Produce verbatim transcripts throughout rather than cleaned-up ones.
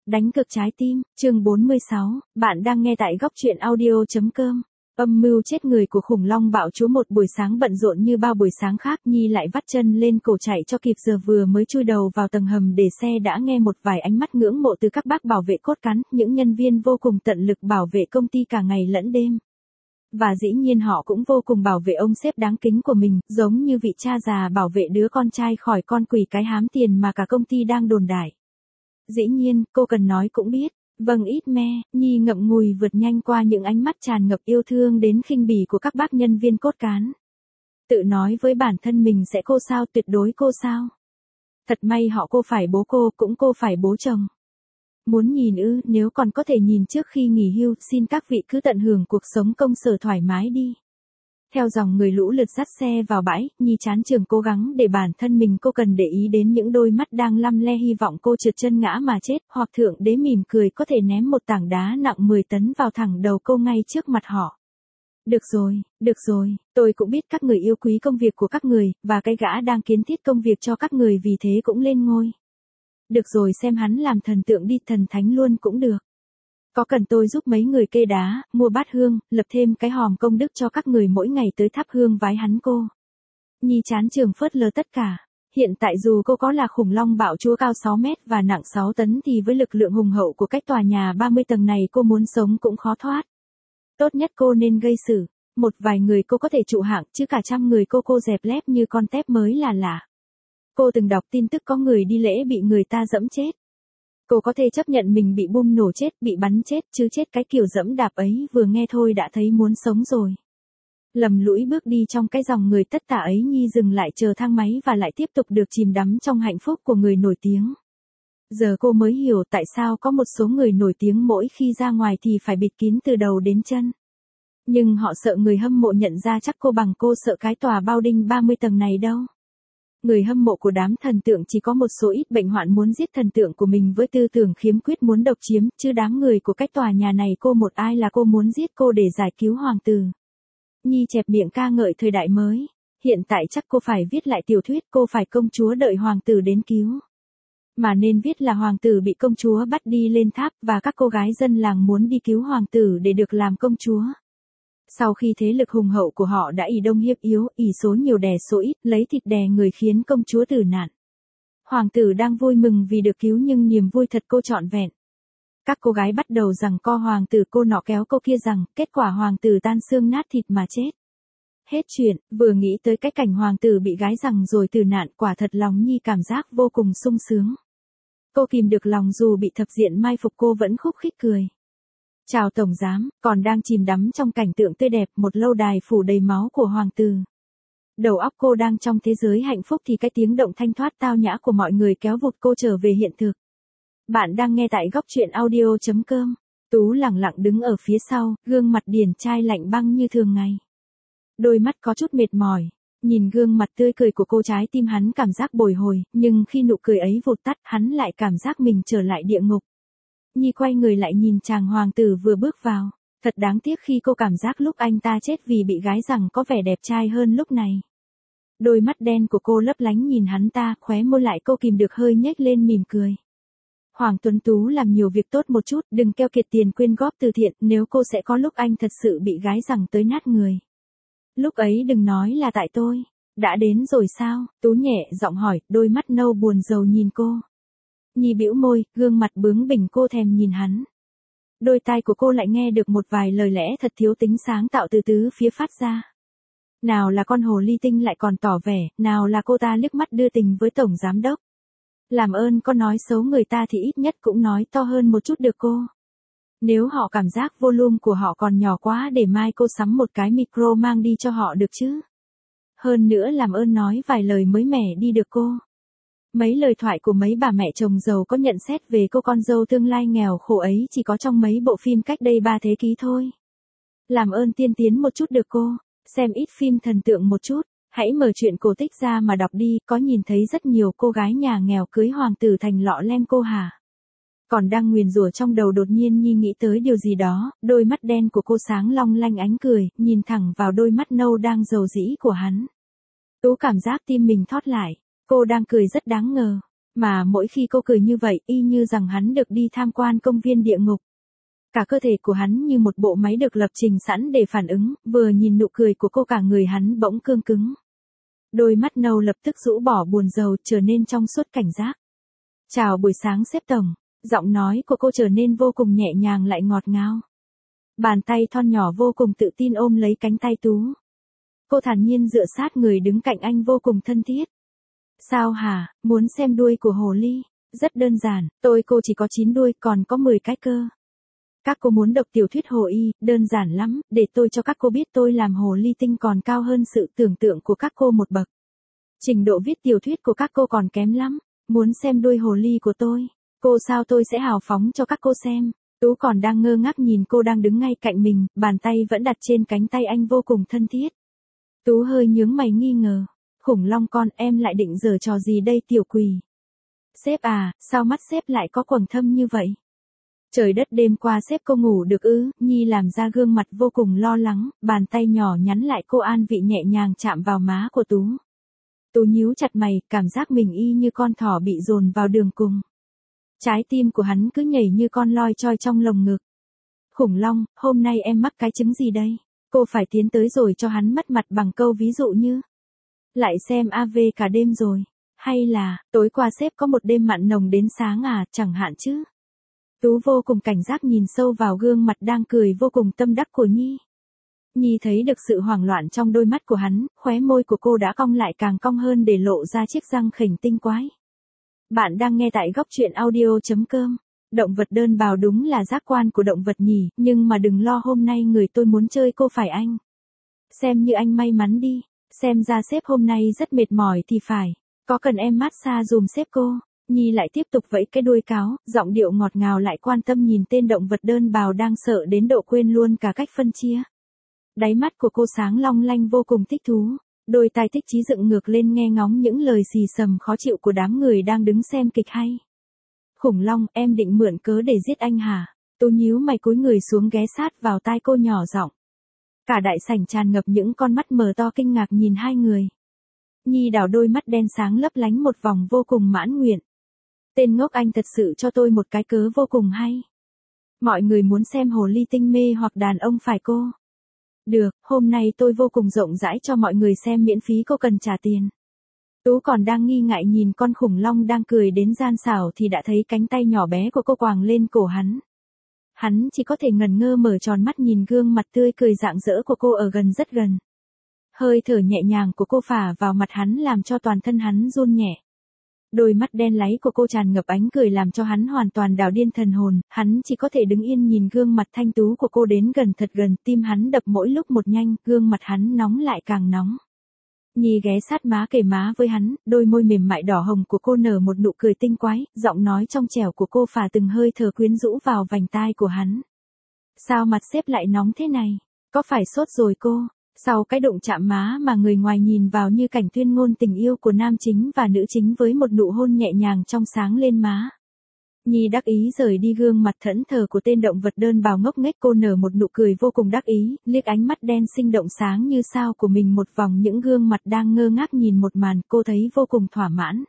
Đánh cực trái tim, chương bốn mươi sáu, bạn đang nghe tại góc truyện audio.com. Âm mưu chết người của khủng long bạo chúa một buổi sáng bận rộn như bao buổi sáng khác, Nhi lại vắt chân lên cổ chạy cho kịp giờ, vừa mới chui đầu vào tầng hầm để xe đã nghe một vài ánh mắt ngưỡng mộ từ các bác bảo vệ cốt cán, những nhân viên vô cùng tận lực bảo vệ công ty cả ngày lẫn đêm. Và dĩ nhiên họ cũng vô cùng bảo vệ ông sếp đáng kính của mình, giống như vị cha già bảo vệ đứa con trai khỏi con quỷ cái hám tiền mà cả công ty đang đồn đại. Dĩ nhiên, cô cần nói cũng biết. Vâng, ít me, Nhi ngậm ngùi vượt nhanh qua những ánh mắt tràn ngập yêu thương đến khinh bỉ của các bác nhân viên cốt cán. Tự nói với bản thân mình sẽ cô sao, tuyệt đối cô sao. Thật may họ cô phải bố cô, cũng cô phải bố chồng. Muốn nhìn ư, nếu còn có thể nhìn trước khi nghỉ hưu, xin các vị cứ tận hưởng cuộc sống công sở thoải mái đi. Theo dòng người lũ lượt dắt xe vào bãi, Nhi chán trường cố gắng để bản thân mình, cô cần để ý đến những đôi mắt đang lăm le hy vọng cô trượt chân ngã mà chết, hoặc thượng đế mỉm cười có thể ném một tảng đá nặng mười tấn vào thẳng đầu cô ngay trước mặt họ. Được rồi, được rồi, tôi cũng biết các người yêu quý công việc của các người, và cái gã đang kiến thiết công việc cho các người vì thế cũng lên ngôi. Được rồi, xem hắn làm thần tượng đi, thần thánh luôn cũng được. Có cần tôi giúp mấy người kê đá, mua bát hương, lập thêm cái hòm công đức cho các người mỗi ngày tới thắp hương vái hắn cô? Nhi chán trường phớt lờ tất cả. Hiện tại dù cô có là khủng long bạo chúa cao sáu mét và nặng sáu tấn thì với lực lượng hùng hậu của cách tòa nhà ba mươi tầng này cô muốn sống cũng khó thoát. Tốt nhất cô nên gây sự. Một vài người cô có thể trụ hạng, chứ cả trăm người cô cô dẹp lép như con tép mới là lạ. Cô từng đọc tin tức có người đi lễ bị người ta dẫm chết. Cô có thể chấp nhận mình bị bom nổ chết, bị bắn chết, chứ chết cái kiểu dẫm đạp ấy vừa nghe thôi đã thấy muốn sống rồi. Lầm lũi bước đi trong cái dòng người tất tả ấy, Nhi dừng lại chờ thang máy và lại tiếp tục được chìm đắm trong hạnh phúc của người nổi tiếng. Giờ cô mới hiểu tại sao có một số người nổi tiếng mỗi khi ra ngoài thì phải bịt kín từ đầu đến chân. Nhưng họ sợ người hâm mộ nhận ra chắc cô bằng cô sợ cái tòa bao đinh ba mươi tầng này đâu. Người hâm mộ của đám thần tượng chỉ có một số ít bệnh hoạn muốn giết thần tượng của mình với tư tưởng khiếm khuyết muốn độc chiếm, chứ đám người của cách tòa nhà này cô một ai là cô muốn giết cô để giải cứu hoàng tử. Nhi chẹp miệng ca ngợi thời đại mới. Hiện tại chắc cô phải viết lại tiểu thuyết, cô phải công chúa đợi hoàng tử đến cứu. Mà nên viết là hoàng tử bị công chúa bắt đi lên tháp và các cô gái dân làng muốn đi cứu hoàng tử để được làm công chúa. Sau khi thế lực hùng hậu của họ đã ỷ đông hiếp yếu, ỷ số nhiều đè số ít, lấy thịt đè người khiến công chúa tử nạn. Hoàng tử đang vui mừng vì được cứu nhưng niềm vui thật cô trọn vẹn. Các cô gái bắt đầu giằng co hoàng tử, cô nọ kéo cô kia rằng, kết quả hoàng tử tan xương nát thịt mà chết. Hết chuyện, vừa nghĩ tới cái cảnh hoàng tử bị gái giằng rồi tử nạn, quả thật lòng Nhi cảm giác vô cùng sung sướng. Cô kìm được lòng dù bị thập diện mai phục cô vẫn khúc khích cười. Chào tổng giám, còn đang chìm đắm trong cảnh tượng tươi đẹp, một lâu đài phủ đầy máu của hoàng tử. Đầu óc cô đang trong thế giới hạnh phúc thì cái tiếng động thanh thoát tao nhã của mọi người kéo vụt cô trở về hiện thực. Bạn đang nghe tại góc truyện audio.com. Tú lẳng lặng đứng ở phía sau, gương mặt điển trai lạnh băng như thường ngày. Đôi mắt có chút mệt mỏi. Nhìn gương mặt tươi cười của cô, trái tim hắn cảm giác bồi hồi, nhưng khi nụ cười ấy vụt tắt, hắn lại cảm giác mình trở lại địa ngục. Nhi quay người lại nhìn chàng hoàng tử vừa bước vào. Thật đáng tiếc khi cô cảm giác lúc anh ta chết vì bị gái giằng có vẻ đẹp trai hơn lúc này. Đôi mắt đen của cô lấp lánh nhìn hắn ta, khóe môi lại cô kìm được hơi nhếch lên mỉm cười. Hoàng Tuấn Tú làm nhiều việc tốt một chút, đừng keo kiệt tiền quyên góp từ thiện, nếu cô sẽ có lúc anh thật sự bị gái giằng tới nát người. Lúc ấy đừng nói là tại tôi. Đã đến rồi sao? Tú nhẹ giọng hỏi, đôi mắt nâu buồn rầu nhìn cô. Nhi bĩu môi, gương mặt bướng bỉnh, cô thèm nhìn hắn. Đôi tai của cô lại nghe được một vài lời lẽ thật thiếu tính sáng tạo từ tứ phía phát ra. Nào là con hồ ly tinh lại còn tỏ vẻ, nào là cô ta liếc mắt đưa tình với tổng giám đốc. Làm ơn có nói xấu người ta thì ít nhất cũng nói to hơn một chút được cô. Nếu họ cảm giác volume của họ còn nhỏ quá để mai cô sắm một cái micro mang đi cho họ được chứ. Hơn nữa làm ơn nói vài lời mới mẻ đi được cô. Mấy lời thoại của mấy bà mẹ chồng giàu có nhận xét về cô con dâu tương lai nghèo khổ ấy chỉ có trong mấy bộ phim cách đây ba thế kỷ thôi. Làm ơn tiên tiến một chút được cô, xem ít phim thần tượng một chút, hãy mở truyện cổ tích ra mà đọc đi, có nhìn thấy rất nhiều cô gái nhà nghèo cưới hoàng tử thành lọ lem cô hả? Còn đang nguyền rủa trong đầu đột nhiên Nhi nghĩ tới điều gì đó, đôi mắt đen của cô sáng long lanh ánh cười, nhìn thẳng vào đôi mắt nâu đang dầu dĩ của hắn. Tú cảm giác tim mình thót lại. Cô đang cười rất đáng ngờ. Mà mỗi khi cô cười như vậy, y như rằng hắn được đi tham quan công viên địa ngục. Cả cơ thể của hắn như một bộ máy được lập trình sẵn để phản ứng, vừa nhìn nụ cười của cô cả người hắn bỗng cương cứng. Đôi mắt nâu lập tức rũ bỏ buồn rầu, trở nên trong suốt cảnh giác. Chào buổi sáng sếp tổng, giọng nói của cô trở nên vô cùng nhẹ nhàng lại ngọt ngào. Bàn tay thon nhỏ vô cùng tự tin ôm lấy cánh tay Tú. Cô thản nhiên dựa sát người đứng cạnh anh vô cùng thân thiết. Sao hả, muốn xem đuôi của hồ ly? Rất đơn giản, tôi cô chỉ có chín đuôi, còn có mười cái cơ. Các cô muốn đọc tiểu thuyết hồ y, đơn giản lắm, để tôi cho các cô biết tôi làm hồ ly tinh còn cao hơn sự tưởng tượng của các cô một bậc. Trình độ viết tiểu thuyết của các cô còn kém lắm, muốn xem đuôi hồ ly của tôi, cô sao tôi sẽ hào phóng cho các cô xem. Tú còn đang ngơ ngác nhìn cô đang đứng ngay cạnh mình, bàn tay vẫn đặt trên cánh tay anh vô cùng thân thiết. Tú hơi nhướng mày nghi ngờ. Khủng long con, em lại định giở trò gì đây tiểu quỷ? Sếp à, sao mắt sếp lại có quầng thâm như vậy? Trời đất, đêm qua sếp cô ngủ được ư? Nhi làm ra gương mặt vô cùng lo lắng, bàn tay nhỏ nhắn lại cô an vị nhẹ nhàng chạm vào má của Tú. Tú nhíu chặt mày, cảm giác mình y như con thỏ bị dồn vào đường cùng. Trái tim của hắn cứ nhảy như con loi choi trong lồng ngực. Khủng long, hôm nay em mắc cái chứng gì đây? Cô phải tiến tới rồi cho hắn mất mặt bằng câu ví dụ như: lại xem a vê cả đêm rồi. Hay là, tối qua sếp có một đêm mặn nồng đến sáng à, chẳng hạn chứ. Tú vô cùng cảnh giác nhìn sâu vào gương mặt đang cười vô cùng tâm đắc của Nhi. Nhi thấy được sự hoảng loạn trong đôi mắt của hắn, khóe môi của cô đã cong lại càng cong hơn để lộ ra chiếc răng khểnh tinh quái. Bạn đang nghe tại góc truyện audio chấm com. Động vật đơn bào đúng là giác quan của động vật nhỉ, nhưng mà đừng lo, hôm nay người tôi muốn chơi cô phải anh. Xem như anh may mắn đi. Xem ra sếp hôm nay rất mệt mỏi thì phải, có cần em massage dùm sếp cô? Nhi lại tiếp tục vẫy cái đuôi cáo, giọng điệu ngọt ngào lại quan tâm nhìn tên động vật đơn bào đang sợ đến độ quên luôn cả cách phân chia. Đáy mắt của cô sáng long lanh vô cùng thích thú, đôi tai thích chí dựng ngược lên nghe ngóng những lời xì xầm khó chịu của đám người đang đứng xem kịch hay. Khủng long, em định mượn cớ để giết anh hả? Tú nhíu mày cúi người xuống ghé sát vào tai cô nhỏ giọng. Cả đại sảnh tràn ngập những con mắt mờ to kinh ngạc nhìn hai người. Nhi đảo đôi mắt đen sáng lấp lánh một vòng vô cùng mãn nguyện. Tên ngốc, anh thật sự cho tôi một cái cớ vô cùng hay. Mọi người muốn xem hồ ly tinh mê hoặc đàn ông phải cô? Được, hôm nay tôi vô cùng rộng rãi cho mọi người xem miễn phí, cô cần trả tiền. Tú còn đang nghi ngại nhìn con khủng long đang cười đến gian xảo thì đã thấy cánh tay nhỏ bé của cô quàng lên cổ hắn. Hắn chỉ có thể ngần ngơ mở tròn mắt nhìn gương mặt tươi cười rạng rỡ của cô ở gần rất gần. Hơi thở nhẹ nhàng của cô phả vào mặt hắn làm cho toàn thân hắn run nhẹ. Đôi mắt đen láy của cô tràn ngập ánh cười làm cho hắn hoàn toàn đảo điên thần hồn, hắn chỉ có thể đứng yên nhìn gương mặt thanh tú của cô đến gần thật gần, tim hắn đập mỗi lúc một nhanh, gương mặt hắn nóng lại càng nóng. Nhi ghé sát má kề má với hắn, đôi môi mềm mại đỏ hồng của cô nở một nụ cười tinh quái, giọng nói trong trẻo của cô phả từng hơi thở quyến rũ vào vành tai của hắn. Sao mặt sếp lại nóng thế này? Có phải sốt rồi cô? Sau cái đụng chạm má mà người ngoài nhìn vào như cảnh tuyên ngôn tình yêu của nam chính và nữ chính với một nụ hôn nhẹ nhàng trong sáng lên má. Nhi đắc ý rời đi gương mặt thẫn thờ của tên động vật đơn bào ngốc nghếch, cô nở một nụ cười vô cùng đắc ý, liếc ánh mắt đen sinh động sáng như sao của mình một vòng những gương mặt đang ngơ ngác nhìn một màn, cô thấy vô cùng thỏa mãn.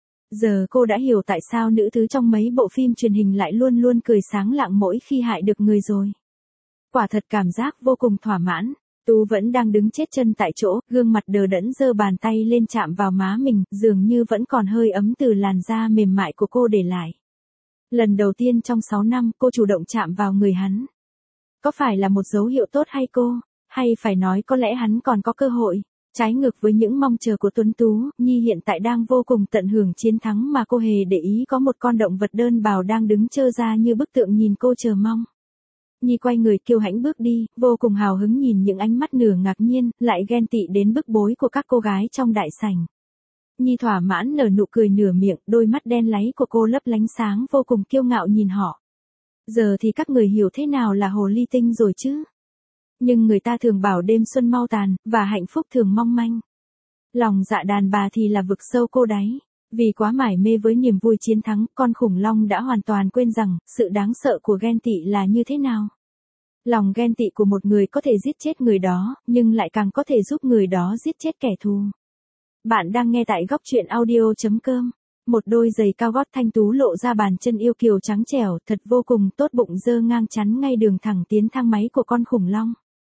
Giờ cô đã hiểu tại sao nữ thứ trong mấy bộ phim truyền hình lại luôn luôn cười sáng lạng mỗi khi hại được người rồi. Quả thật cảm giác vô cùng thỏa mãn. Tú vẫn đang đứng chết chân tại chỗ, gương mặt đờ đẫn giơ bàn tay lên chạm vào má mình, dường như vẫn còn hơi ấm từ làn da mềm mại của cô để lại. Lần đầu tiên trong sáu năm cô chủ động chạm vào người hắn. Có phải là một dấu hiệu tốt hay cô? Hay phải nói có lẽ hắn còn có cơ hội? Trái ngược với những mong chờ của Tuấn Tú, Nhi hiện tại đang vô cùng tận hưởng chiến thắng mà cô hề để ý có một con động vật đơn bào đang đứng trơ ra như bức tượng nhìn cô chờ mong. Nhi quay người kiêu hãnh bước đi, vô cùng hào hứng nhìn những ánh mắt nửa ngạc nhiên, lại ghen tị đến bức bối của các cô gái trong đại sảnh. Nhi thỏa mãn nở nụ cười nửa miệng, đôi mắt đen láy của cô lấp lánh sáng vô cùng kiêu ngạo nhìn họ. Giờ thì các người hiểu thế nào là hồ ly tinh rồi chứ? Nhưng người ta thường bảo đêm xuân mau tàn, và hạnh phúc thường mong manh. Lòng dạ đàn bà thì là vực sâu cô đáy. Vì quá mải mê với niềm vui chiến thắng, con khủng long đã hoàn toàn quên rằng, sự đáng sợ của ghen tị là như thế nào. Lòng ghen tị của một người có thể giết chết người đó, nhưng lại càng có thể giúp người đó giết chết kẻ thù. Bạn đang nghe tại góc truyện audio chấm com. Một đôi giày cao gót thanh tú lộ ra bàn chân yêu kiều trắng trẻo, thật vô cùng tốt bụng dơ ngang chắn ngay đường thẳng tiến thang máy của con khủng long.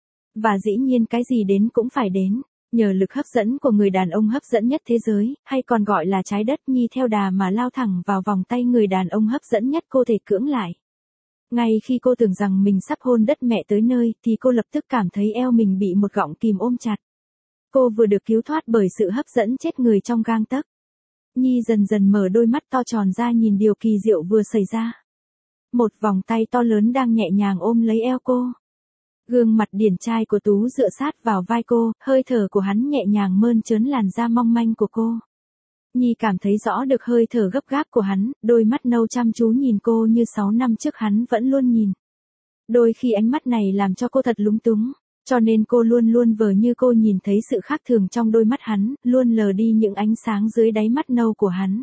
Và dĩ nhiên cái gì đến cũng phải đến, nhờ lực hấp dẫn của người đàn ông hấp dẫn nhất thế giới, hay còn gọi là trái đất, Nhi theo đà mà lao thẳng vào vòng tay người đàn ông hấp dẫn nhất cô thể cưỡng lại. Ngay khi cô tưởng rằng mình sắp hôn đất mẹ tới nơi, thì cô lập tức cảm thấy eo mình bị một gọng kìm ôm chặt. Cô vừa được cứu thoát bởi sự hấp dẫn chết người trong gang tấc. Nhi dần dần mở đôi mắt to tròn ra nhìn điều kỳ diệu vừa xảy ra. Một vòng tay to lớn đang nhẹ nhàng ôm lấy eo cô. Gương mặt điển trai của Tú dựa sát vào vai cô, hơi thở của hắn nhẹ nhàng mơn trớn làn da mong manh của cô. Nhi cảm thấy rõ được hơi thở gấp gáp của hắn, đôi mắt nâu chăm chú nhìn cô như sáu năm trước hắn vẫn luôn nhìn. Đôi khi ánh mắt này làm cho cô thật lúng túng, cho nên cô luôn luôn vờ như cô nhìn thấy sự khác thường trong đôi mắt hắn, luôn lờ đi những ánh sáng dưới đáy mắt nâu của hắn.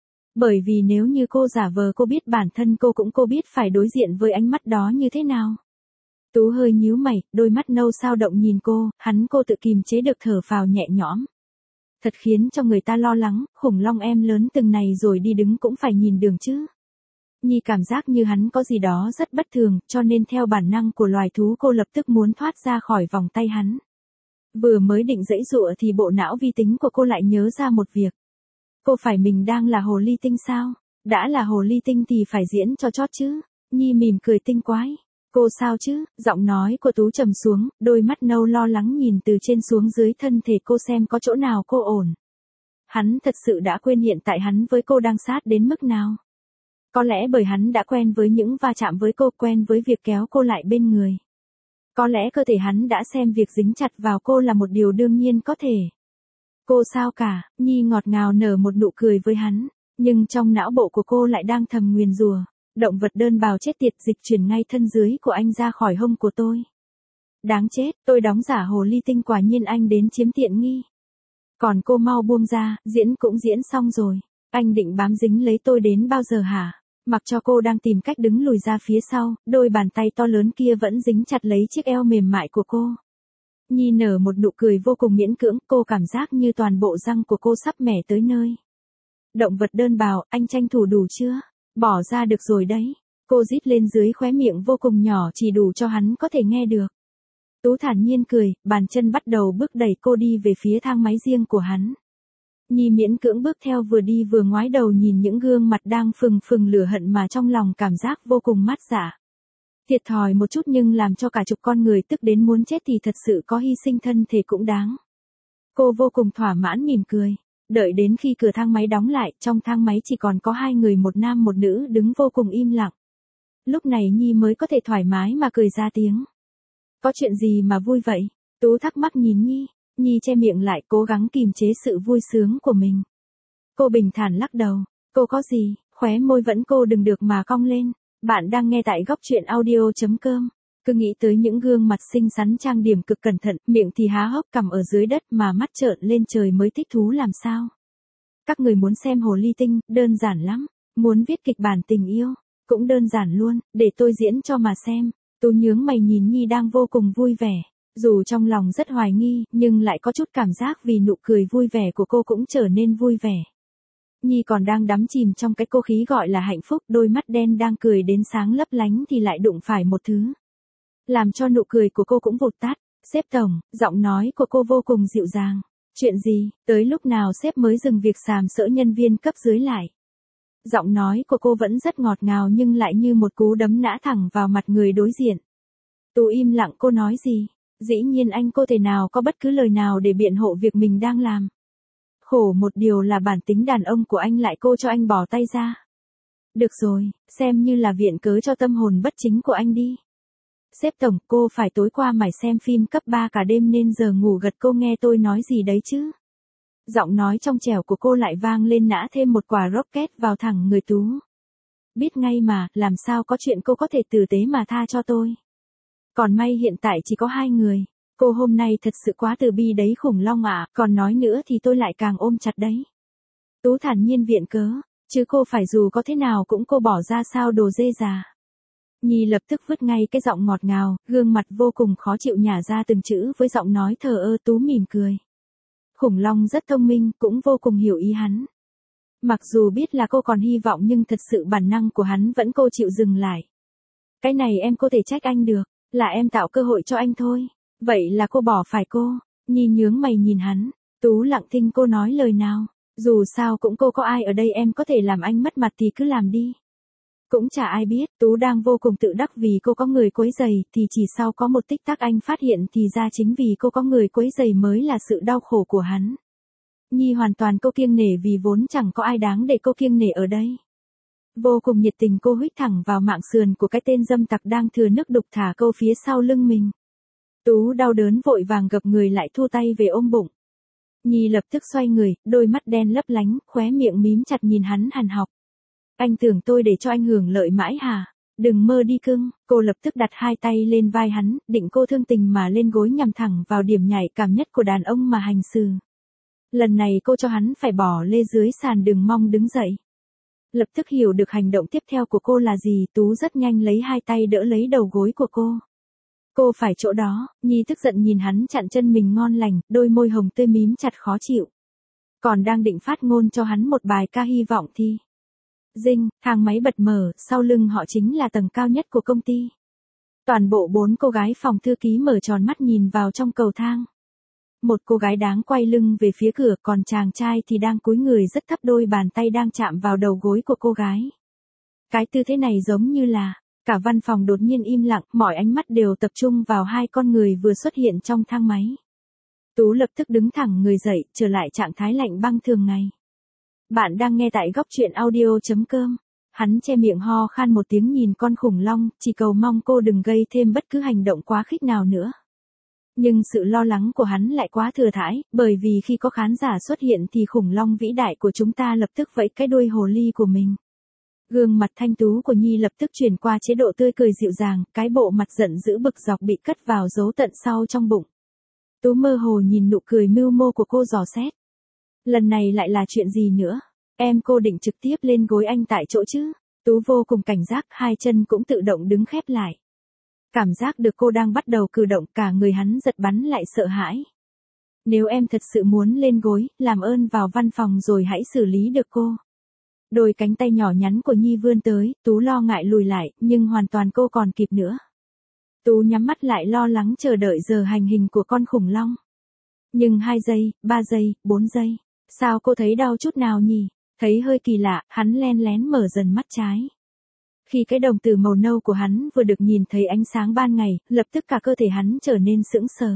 Bởi vì nếu như cô giả vờ cô biết bản thân cô cũng cô biết phải đối diện với ánh mắt đó như thế nào. Tú hơi nhíu mày, đôi mắt nâu sao động nhìn cô, hắn cô tự kìm chế được thở phào nhẹ nhõm. Thật khiến cho người ta lo lắng, khủng long em lớn từng này rồi đi đứng cũng phải nhìn đường chứ. Nhi cảm giác như hắn có gì đó rất bất thường, cho nên theo bản năng của loài thú cô lập tức muốn thoát ra khỏi vòng tay hắn. Vừa mới định giãy giụa thì bộ não vi tính của cô lại nhớ ra một việc. Cô phải mình đang là hồ ly tinh sao? Đã là hồ ly tinh thì phải diễn cho chót chứ. Nhi mỉm cười tinh quái. Cô sao chứ? Giọng nói của Tú trầm xuống, đôi mắt nâu lo lắng nhìn từ trên xuống dưới thân thể cô xem có chỗ nào cô ổn. Hắn thật sự đã quên hiện tại hắn với cô đang sát đến mức nào. Có lẽ bởi hắn đã quen với những va chạm với cô, quen với việc kéo cô lại bên người. Có lẽ cơ thể hắn đã xem việc dính chặt vào cô là một điều đương nhiên có thể. Cô sao cả, Nhi ngọt ngào nở một nụ cười với hắn, nhưng trong não bộ của cô lại đang thầm nguyền rủa. Động vật đơn bào chết tiệt, dịch chuyển ngay thân dưới của anh ra khỏi hông của tôi. Đáng chết, tôi đóng giả hồ ly tinh, quả nhiên anh đến chiếm tiện nghi. Còn cô mau buông ra, diễn cũng diễn xong rồi. Anh định bám dính lấy tôi đến bao giờ hả? Mặc cho cô đang tìm cách đứng lùi ra phía sau, đôi bàn tay to lớn kia vẫn dính chặt lấy chiếc eo mềm mại của cô. Nhi nở một nụ cười vô cùng miễn cưỡng, cô cảm giác như toàn bộ răng của cô sắp mẻ tới nơi. Động vật đơn bào, anh tranh thủ đủ chưa? Bỏ ra được rồi đấy. Cô rít lên dưới khóe miệng vô cùng nhỏ, chỉ đủ cho hắn có thể nghe được. Tú thản nhiên cười, bàn chân bắt đầu bước đẩy cô đi về phía thang máy riêng của hắn. Nhi miễn cưỡng bước theo, vừa đi vừa ngoái đầu nhìn những gương mặt đang phừng phừng lửa hận mà trong lòng cảm giác vô cùng mát dạ. Thiệt thòi một chút nhưng làm cho cả chục con người tức đến muốn chết thì thật sự có hy sinh thân thể cũng đáng. Cô vô cùng thỏa mãn mỉm cười. Đợi đến khi cửa thang máy đóng lại, trong thang máy chỉ còn có hai người, một nam một nữ đứng vô cùng im lặng. Lúc này Nhi mới có thể thoải mái mà cười ra tiếng. Có chuyện gì mà vui vậy? Tú thắc mắc nhìn Nhi. Nhi che miệng lại, cố gắng kìm chế sự vui sướng của mình. Cô bình thản lắc đầu. Cô có gì? Khóe môi vẫn cô đừng được mà cong lên. Bạn đang nghe tại góc truyện audio chấm com. Cứ nghĩ tới những gương mặt xinh xắn trang điểm cực cẩn thận, miệng thì há hốc cằm ở dưới đất mà mắt trợn lên trời mới thích thú làm sao. Các người muốn xem hồ ly tinh, đơn giản lắm. Muốn viết kịch bản tình yêu, cũng đơn giản luôn, để tôi diễn cho mà xem. Tú nhướng mày nhìn Nhi đang vô cùng vui vẻ. Dù trong lòng rất hoài nghi, nhưng lại có chút cảm giác vì nụ cười vui vẻ của cô cũng trở nên vui vẻ. Nhi còn đang đắm chìm trong cái cô khí gọi là hạnh phúc, đôi mắt đen đang cười đến sáng lấp lánh thì lại đụng phải một thứ. Làm cho nụ cười của cô cũng vụt tắt. Sếp tổng, giọng nói của cô vô cùng dịu dàng. Chuyện gì, tới lúc nào sếp mới dừng việc sàm sỡ nhân viên cấp dưới lại? Giọng nói của cô vẫn rất ngọt ngào nhưng lại như một cú đấm nã thẳng vào mặt người đối diện. Tú im lặng, cô nói gì? Dĩ nhiên anh cô thể nào có bất cứ lời nào để biện hộ việc mình đang làm. Khổ một điều là bản tính đàn ông của anh lại cô cho anh bỏ tay ra. Được rồi, xem như là viện cớ cho tâm hồn bất chính của anh đi. Sếp tổng, cô phải tối qua mải xem phim cấp ba cả đêm nên giờ ngủ gật, cô nghe tôi nói gì đấy chứ? Giọng nói trong trẻo của cô lại vang lên nã thêm một quả rocket vào thẳng người Tú. Biết ngay mà, làm sao có chuyện cô có thể tử tế mà tha cho tôi. Còn may hiện tại chỉ có hai người. Cô hôm nay thật sự quá từ bi đấy khủng long ạ, còn nói nữa thì tôi lại càng ôm chặt đấy. Tú thản nhiên viện cớ, chứ cô phải dù có thế nào cũng cô bỏ ra sao đồ dê già. Nhi lập tức vứt ngay cái giọng ngọt ngào, gương mặt vô cùng khó chịu nhả ra từng chữ với giọng nói thờ ơ. Tú mỉm cười. Khủng long rất thông minh, cũng vô cùng hiểu ý hắn. Mặc dù biết là cô còn hy vọng nhưng thật sự bản năng của hắn vẫn cô chịu dừng lại. Cái này em có thể trách anh được, là em tạo cơ hội cho anh thôi. Vậy là cô bỏ phải cô. Nhi nhướng mày nhìn hắn. Tú lặng thinh cô nói lời nào. Dù sao cũng cô có ai ở đây em có thể làm anh mất mặt thì cứ làm đi. Cũng chả ai biết, Tú đang vô cùng tự đắc vì cô có người quấy giày, thì chỉ sau có một tích tắc anh phát hiện thì ra chính vì cô có người quấy giày mới là sự đau khổ của hắn. Nhi hoàn toàn cô kiêng nể vì vốn chẳng có ai đáng để cô kiêng nể ở đây. Vô cùng nhiệt tình cô huých thẳng vào mạng sườn của cái tên dâm tặc đang thừa nước đục thả câu phía sau lưng mình. Tú đau đớn vội vàng gập người lại thu tay về ôm bụng. Nhi lập tức xoay người, đôi mắt đen lấp lánh, khóe miệng mím chặt nhìn hắn hằn học. Anh tưởng tôi để cho anh hưởng lợi mãi hả? Đừng mơ đi cưng. Cô lập tức đặt hai tay lên vai hắn, định cô thương tình mà lên gối nhằm thẳng vào điểm nhạy cảm nhất của đàn ông mà hành xử. Lần này cô cho hắn phải bỏ lê dưới sàn đừng mong đứng dậy. Lập tức hiểu được hành động tiếp theo của cô là gì, Tú rất nhanh lấy hai tay đỡ lấy đầu gối của cô. Cô phải chỗ đó. Nhi tức giận nhìn hắn chặn chân mình ngon lành, đôi môi hồng tươi mím chặt khó chịu. Còn đang định phát ngôn cho hắn một bài ca hy vọng thì... Dinh, thang máy bật mở, sau lưng họ chính là tầng cao nhất của công ty. Toàn bộ bốn cô gái phòng thư ký mở tròn mắt nhìn vào trong cầu thang. Một cô gái đáng quay lưng về phía cửa, còn chàng trai thì đang cúi người rất thấp, đôi bàn tay đang chạm vào đầu gối của cô gái. Cái tư thế này giống như là, cả văn phòng đột nhiên im lặng, mọi ánh mắt đều tập trung vào hai con người vừa xuất hiện trong thang máy. Tú lập tức đứng thẳng người dậy, trở lại trạng thái lạnh băng thường ngày. Bạn đang nghe tại góc truyện audio.com. Hắn che miệng ho khan một tiếng nhìn con khủng long, chỉ cầu mong cô đừng gây thêm bất cứ hành động quá khích nào nữa. Nhưng sự lo lắng của hắn lại quá thừa thãi, bởi vì khi có khán giả xuất hiện thì khủng long vĩ đại của chúng ta lập tức vẫy cái đuôi hồ ly của mình. Gương mặt thanh tú của Nhi lập tức chuyển qua chế độ tươi cười dịu dàng, cái bộ mặt giận dữ bực dọc bị cất vào giấu tận sau trong bụng. Tú mơ hồ nhìn nụ cười mưu mô của cô dò xét. Lần này lại là chuyện gì nữa? Em cô định trực tiếp lên gối anh tại chỗ chứ? Tú vô cùng cảnh giác, hai chân cũng tự động đứng khép lại. Cảm giác được cô đang bắt đầu cử động, cả người hắn giật bắn lại sợ hãi. Nếu em thật sự muốn lên gối, làm ơn vào văn phòng rồi hãy xử lý được cô. Đôi cánh tay nhỏ nhắn của Nhi vươn tới, Tú lo ngại lùi lại, nhưng hoàn toàn cô còn kịp nữa. Tú nhắm mắt lại lo lắng chờ đợi giờ hành hình của con khủng long. Nhưng hai giây, ba giây, bốn giây. Sao cô thấy đau chút nào nhỉ? Thấy hơi kỳ lạ, hắn len lén mở dần mắt trái. Khi cái đồng tử màu nâu của hắn vừa được nhìn thấy ánh sáng ban ngày, lập tức cả cơ thể hắn trở nên sững sờ.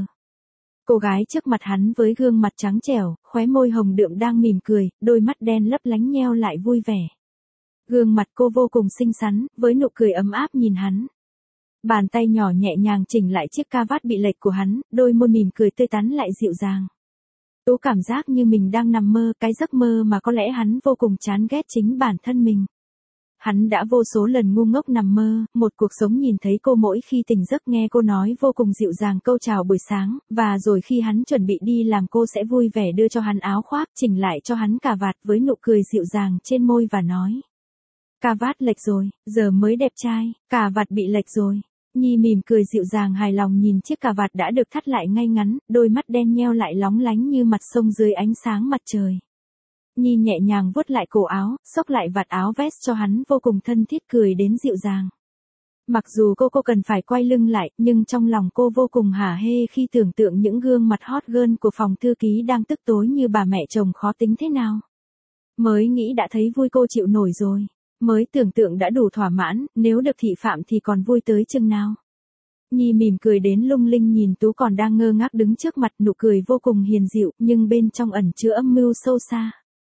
Cô gái trước mặt hắn với gương mặt trắng trẻo, khóe môi hồng đượm đang mỉm cười, đôi mắt đen lấp lánh nheo lại vui vẻ. Gương mặt cô vô cùng xinh xắn, với nụ cười ấm áp nhìn hắn. Bàn tay nhỏ nhẹ nhàng chỉnh lại chiếc ca vát bị lệch của hắn, đôi môi mỉm cười tươi tắn lại dịu dàng. Tú cảm giác như mình đang nằm mơ, cái giấc mơ mà có lẽ hắn vô cùng chán ghét chính bản thân mình. Hắn đã vô số lần ngu ngốc nằm mơ, một cuộc sống nhìn thấy cô mỗi khi tỉnh giấc nghe cô nói vô cùng dịu dàng câu chào buổi sáng, và rồi khi hắn chuẩn bị đi làm cô sẽ vui vẻ đưa cho hắn áo khoác, chỉnh lại cho hắn cà vạt với nụ cười dịu dàng trên môi và nói. Cà vạt lệch rồi, giờ mới đẹp trai, cà vạt bị lệch rồi. Nhi mỉm cười dịu dàng hài lòng nhìn chiếc cà vạt đã được thắt lại ngay ngắn, đôi mắt đen nheo lại lóng lánh như mặt sông dưới ánh sáng mặt trời. Nhi nhẹ nhàng vuốt lại cổ áo, xốc lại vạt áo vest cho hắn vô cùng thân thiết cười đến dịu dàng. Mặc dù cô cô cần phải quay lưng lại, nhưng trong lòng cô vô cùng hả hê khi tưởng tượng những gương mặt hot girl của phòng thư ký đang tức tối như bà mẹ chồng khó tính thế nào. Mới nghĩ đã thấy vui cô chịu nổi rồi. Mới tưởng tượng đã đủ thỏa mãn, nếu được thị phạm thì còn vui tới chừng nào. Nhi mỉm cười đến lung linh nhìn Tú còn đang ngơ ngác đứng trước mặt, nụ cười vô cùng hiền dịu, nhưng bên trong ẩn chứa âm mưu sâu xa.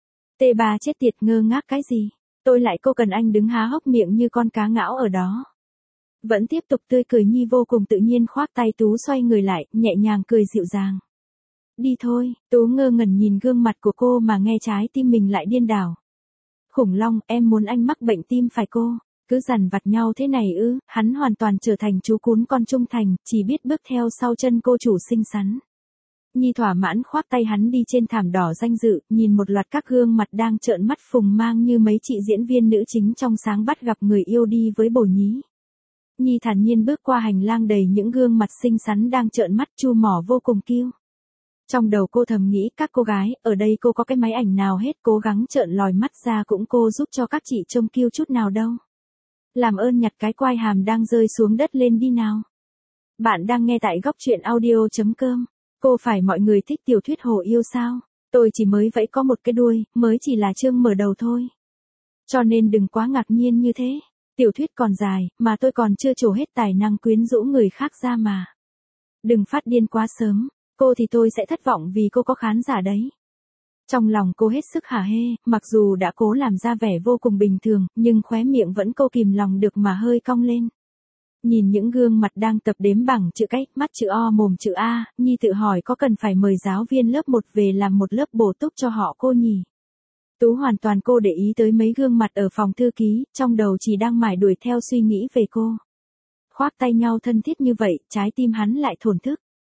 Tê bà chết tiệt, ngơ ngác cái gì? Tôi lại cô cần anh đứng há hốc miệng như con cá ngão ở đó. Vẫn tiếp tục tươi cười, Nhi vô cùng tự nhiên khoác tay Tú xoay người lại, nhẹ nhàng cười dịu dàng. Đi thôi. Tú ngơ ngẩn nhìn gương mặt của cô mà nghe trái tim mình lại điên đảo. Khủng long, em muốn anh mắc bệnh tim phải cô? Cứ dằn vặt nhau thế này ư? Hắn hoàn toàn trở thành chú cún con trung thành, chỉ biết bước theo sau chân cô chủ xinh xắn. Nhi thỏa mãn khoác tay hắn đi trên thảm đỏ danh dự, nhìn một loạt các gương mặt đang trợn mắt phùng mang như mấy chị diễn viên nữ chính trong Sáng bắt gặp người yêu đi với bồ nhí. Nhi thản nhiên bước qua hành lang đầy những gương mặt xinh xắn đang trợn mắt chu mỏ vô cùng kiêu. Trong đầu cô thầm nghĩ các cô gái, ở đây cô có cái máy ảnh nào hết cố gắng trợn lòi mắt ra cũng cô giúp cho các chị trông kiêu chút nào đâu. Làm ơn nhặt cái quai hàm đang rơi xuống đất lên đi nào. Bạn đang nghe tại góc truyện audio.com. Cô phải mọi người thích tiểu thuyết Hồ Yêu sao? Tôi chỉ mới vẫy có một cái đuôi, mới chỉ là chương mở đầu thôi. Cho nên đừng quá ngạc nhiên như thế. Tiểu thuyết còn dài, mà tôi còn chưa trổ hết tài năng quyến rũ người khác ra mà. Đừng phát điên quá sớm, cô thì tôi sẽ thất vọng vì cô có khán giả đấy. Trong lòng cô hết sức hả hê, mặc dù đã cố làm ra vẻ vô cùng bình thường, nhưng khóe miệng vẫn cô kìm lòng được mà hơi cong lên. Nhìn những gương mặt đang tập đếm bằng chữ cách, mắt chữ O mồm chữ A, Nhi tự hỏi có cần phải mời giáo viên lớp một về làm một lớp bổ túc cho họ cô nhỉ? Tú hoàn toàn cô để ý tới mấy gương mặt ở phòng thư ký, trong đầu chỉ đang mải đuổi theo suy nghĩ về cô. Khoác tay nhau thân thiết như vậy, trái tim hắn lại thổn thức.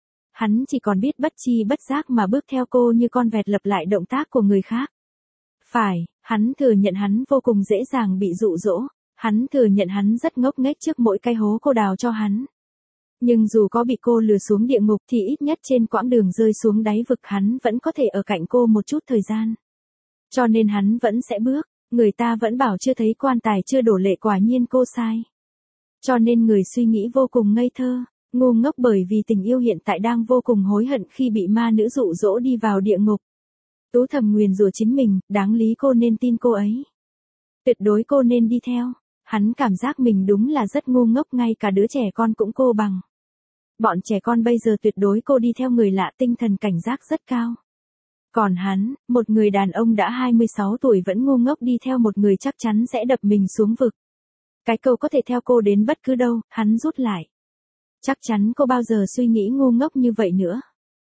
Hắn chỉ còn biết bất chi bất giác mà bước theo cô như con vẹt lặp lại động tác của người khác. Phải, hắn thừa nhận hắn vô cùng dễ dàng bị dụ dỗ, hắn thừa nhận hắn rất ngốc nghếch trước mỗi cái hố cô đào cho hắn. Nhưng dù có bị cô lừa xuống địa ngục thì ít nhất trên quãng đường rơi xuống đáy vực hắn vẫn có thể ở cạnh cô một chút thời gian. Cho nên hắn vẫn sẽ bước, người ta vẫn bảo chưa thấy quan tài chưa đổ lệ, quả nhiên cô sai. Cho nên người suy nghĩ vô cùng ngây thơ, ngu ngốc bởi vì tình yêu hiện tại đang vô cùng hối hận khi bị ma nữ dụ dỗ đi vào địa ngục. Tú thầm nguyền rủa chính mình, đáng lý cô nên tin cô ấy. Tuyệt đối cô nên đi theo. Hắn cảm giác mình đúng là rất ngu ngốc, ngay cả đứa trẻ con cũng cô bằng. Bọn trẻ con bây giờ tuyệt đối cô đi theo người lạ tinh thần cảnh giác rất cao. Còn hắn, một người đàn ông đã hai mươi sáu tuổi vẫn ngu ngốc đi theo một người chắc chắn sẽ đập mình xuống vực. Cái câu có thể theo cô đến bất cứ đâu, hắn rút lại. Chắc chắn cô bao giờ suy nghĩ ngu ngốc như vậy nữa.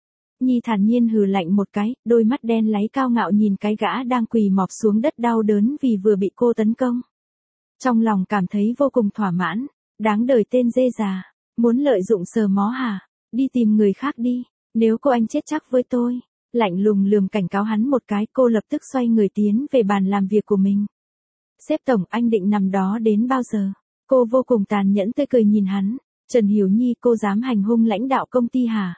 Nhi thản nhiên hừ lạnh một cái, đôi mắt đen láy cao ngạo nhìn cái gã đang quỳ mọp xuống đất đau đớn vì vừa bị cô tấn công. Trong lòng cảm thấy vô cùng thỏa mãn, đáng đời tên dê già, muốn lợi dụng sờ mó hả, đi tìm người khác đi, nếu cô anh chết chắc với tôi. Lạnh lùng lườm cảnh cáo hắn một cái, cô lập tức xoay người tiến về bàn làm việc của mình. Sếp tổng, anh định nằm đó đến bao giờ? Cô vô cùng tàn nhẫn tươi cười nhìn hắn. Trần Hiểu Nhi, cô dám hành hung lãnh đạo công ty hả?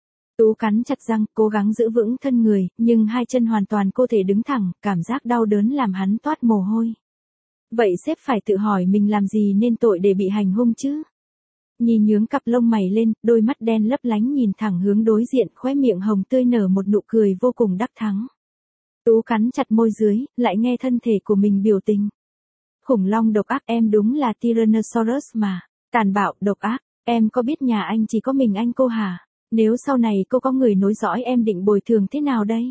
Tú cắn chặt răng, cố gắng giữ vững thân người, nhưng hai chân hoàn toàn cô thể đứng thẳng, cảm giác đau đớn làm hắn toát mồ hôi. Vậy sếp phải tự hỏi mình làm gì nên tội để bị hành hung chứ? Nhi nhướng cặp lông mày lên, đôi mắt đen lấp lánh nhìn thẳng hướng đối diện, khóe miệng hồng tươi nở một nụ cười vô cùng đắc thắng. Tú cắn chặt môi dưới, lại nghe thân thể của mình biểu tình. Khủng long độc ác, em đúng là Tyrannosaurus mà. Tàn bạo, độc ác, em có biết nhà anh chỉ có mình anh cô hả? Nếu sau này cô có người nối dõi em định bồi thường thế nào đây?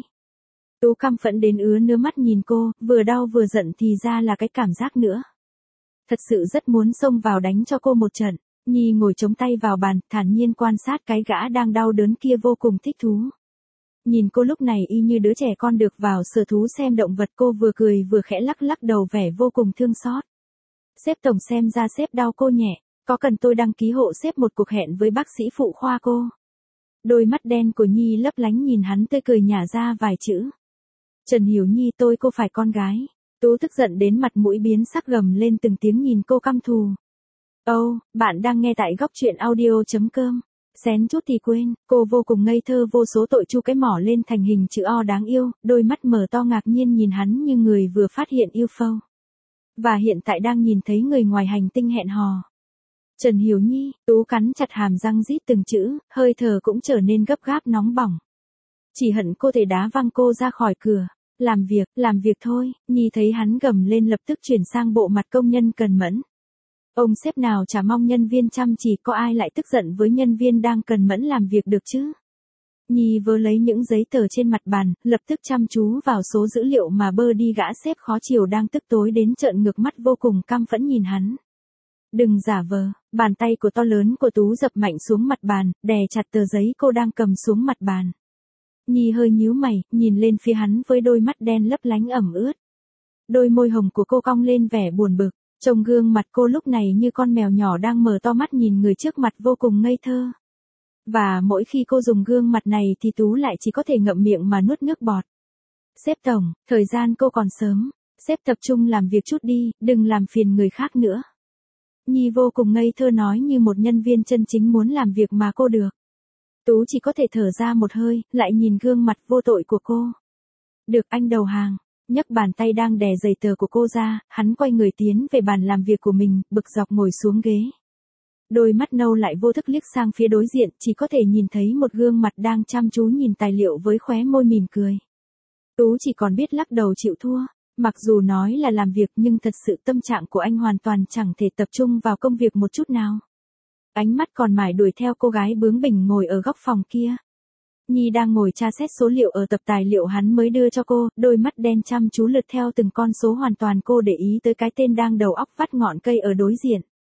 Tú căm phẫn đến ứa nước mắt nhìn cô, vừa đau vừa giận thì ra là cái cảm giác nữa. Thật sự rất muốn xông vào đánh cho cô một trận. Nhi ngồi chống tay vào bàn, thản nhiên quan sát cái gã đang đau đớn kia vô cùng thích thú. Nhìn cô lúc này y như đứa trẻ con được vào sở thú xem động vật, cô vừa cười vừa khẽ lắc lắc đầu vẻ vô cùng thương xót. Sếp tổng, xem ra sếp đau cô nhẹ, có cần tôi đăng ký hộ sếp một cuộc hẹn với bác sĩ phụ khoa cô? Đôi mắt đen của Nhi lấp lánh nhìn hắn tươi cười nhả ra vài chữ. Trần Hiểu Nhi, tôi cô phải con gái. Tú tức giận đến mặt mũi biến sắc gầm lên từng tiếng nhìn cô căm thù. Âu, oh, bạn đang nghe tại góc truyện audio.com. Xén chút thì quên, cô vô cùng ngây thơ vô số tội chu cái mỏ lên thành hình chữ O đáng yêu, đôi mắt mở to ngạc nhiên nhìn hắn như người vừa phát hiện u ép ô. Và hiện tại đang nhìn thấy người ngoài hành tinh hẹn hò. Trần Hiểu Nhi, Tú cắn chặt hàm răng rít từng chữ, hơi thở cũng trở nên gấp gáp nóng bỏng. Chỉ hận cô thể đá văng cô ra khỏi cửa. Làm việc, làm việc thôi. Nhi thấy hắn gầm lên lập tức chuyển sang bộ mặt công nhân cần mẫn. Ông sếp nào chả mong nhân viên chăm chỉ, có ai lại tức giận với nhân viên đang cần mẫn làm việc được chứ? Nhi vơ lấy những giấy tờ trên mặt bàn, lập tức chăm chú vào số dữ liệu mà bơ đi gã sếp khó chiều đang tức tối đến trợn ngược mắt vô cùng căm phẫn nhìn hắn. Đừng giả vờ, bàn tay của to lớn của Tú dập mạnh xuống mặt bàn, đè chặt tờ giấy cô đang cầm xuống mặt bàn. Nhi hơi nhíu mày, nhìn lên phía hắn với đôi mắt đen lấp lánh ẩm ướt. Đôi môi hồng của cô cong lên vẻ buồn bực, trông gương mặt cô lúc này như con mèo nhỏ đang mở to mắt nhìn người trước mặt vô cùng ngây thơ. Và mỗi khi cô dùng gương mặt này thì Tú lại chỉ có thể ngậm miệng mà nuốt nước bọt. Sếp tổng, thời gian cô còn sớm, sếp tập trung làm việc chút đi, đừng làm phiền người khác nữa. Nhi vô cùng ngây thơ nói như một nhân viên chân chính muốn làm việc mà cô được. Tú chỉ có thể thở ra một hơi, lại nhìn gương mặt vô tội của cô. Được, anh đầu hàng. Nhấc bàn tay đang đè giày tờ của cô ra, hắn quay người tiến về bàn làm việc của mình, bực dọc ngồi xuống ghế. Đôi mắt nâu lại vô thức liếc sang phía đối diện, chỉ có thể nhìn thấy một gương mặt đang chăm chú nhìn tài liệu với khóe môi mỉm cười. Tú chỉ còn biết lắc đầu chịu thua. Mặc dù nói là làm việc nhưng thật sự tâm trạng của anh hoàn toàn chẳng thể tập trung vào công việc một chút nào. Ánh mắt còn mải đuổi theo cô gái bướng bỉnh ngồi ở góc phòng kia. Nhi đang ngồi tra xét số liệu ở tập tài liệu hắn mới đưa cho cô, đôi mắt đen chăm chú lượt theo từng con số hoàn toàn cô để ý tới cái tên đang đầu óc vắt ngọn cây ở đối diện.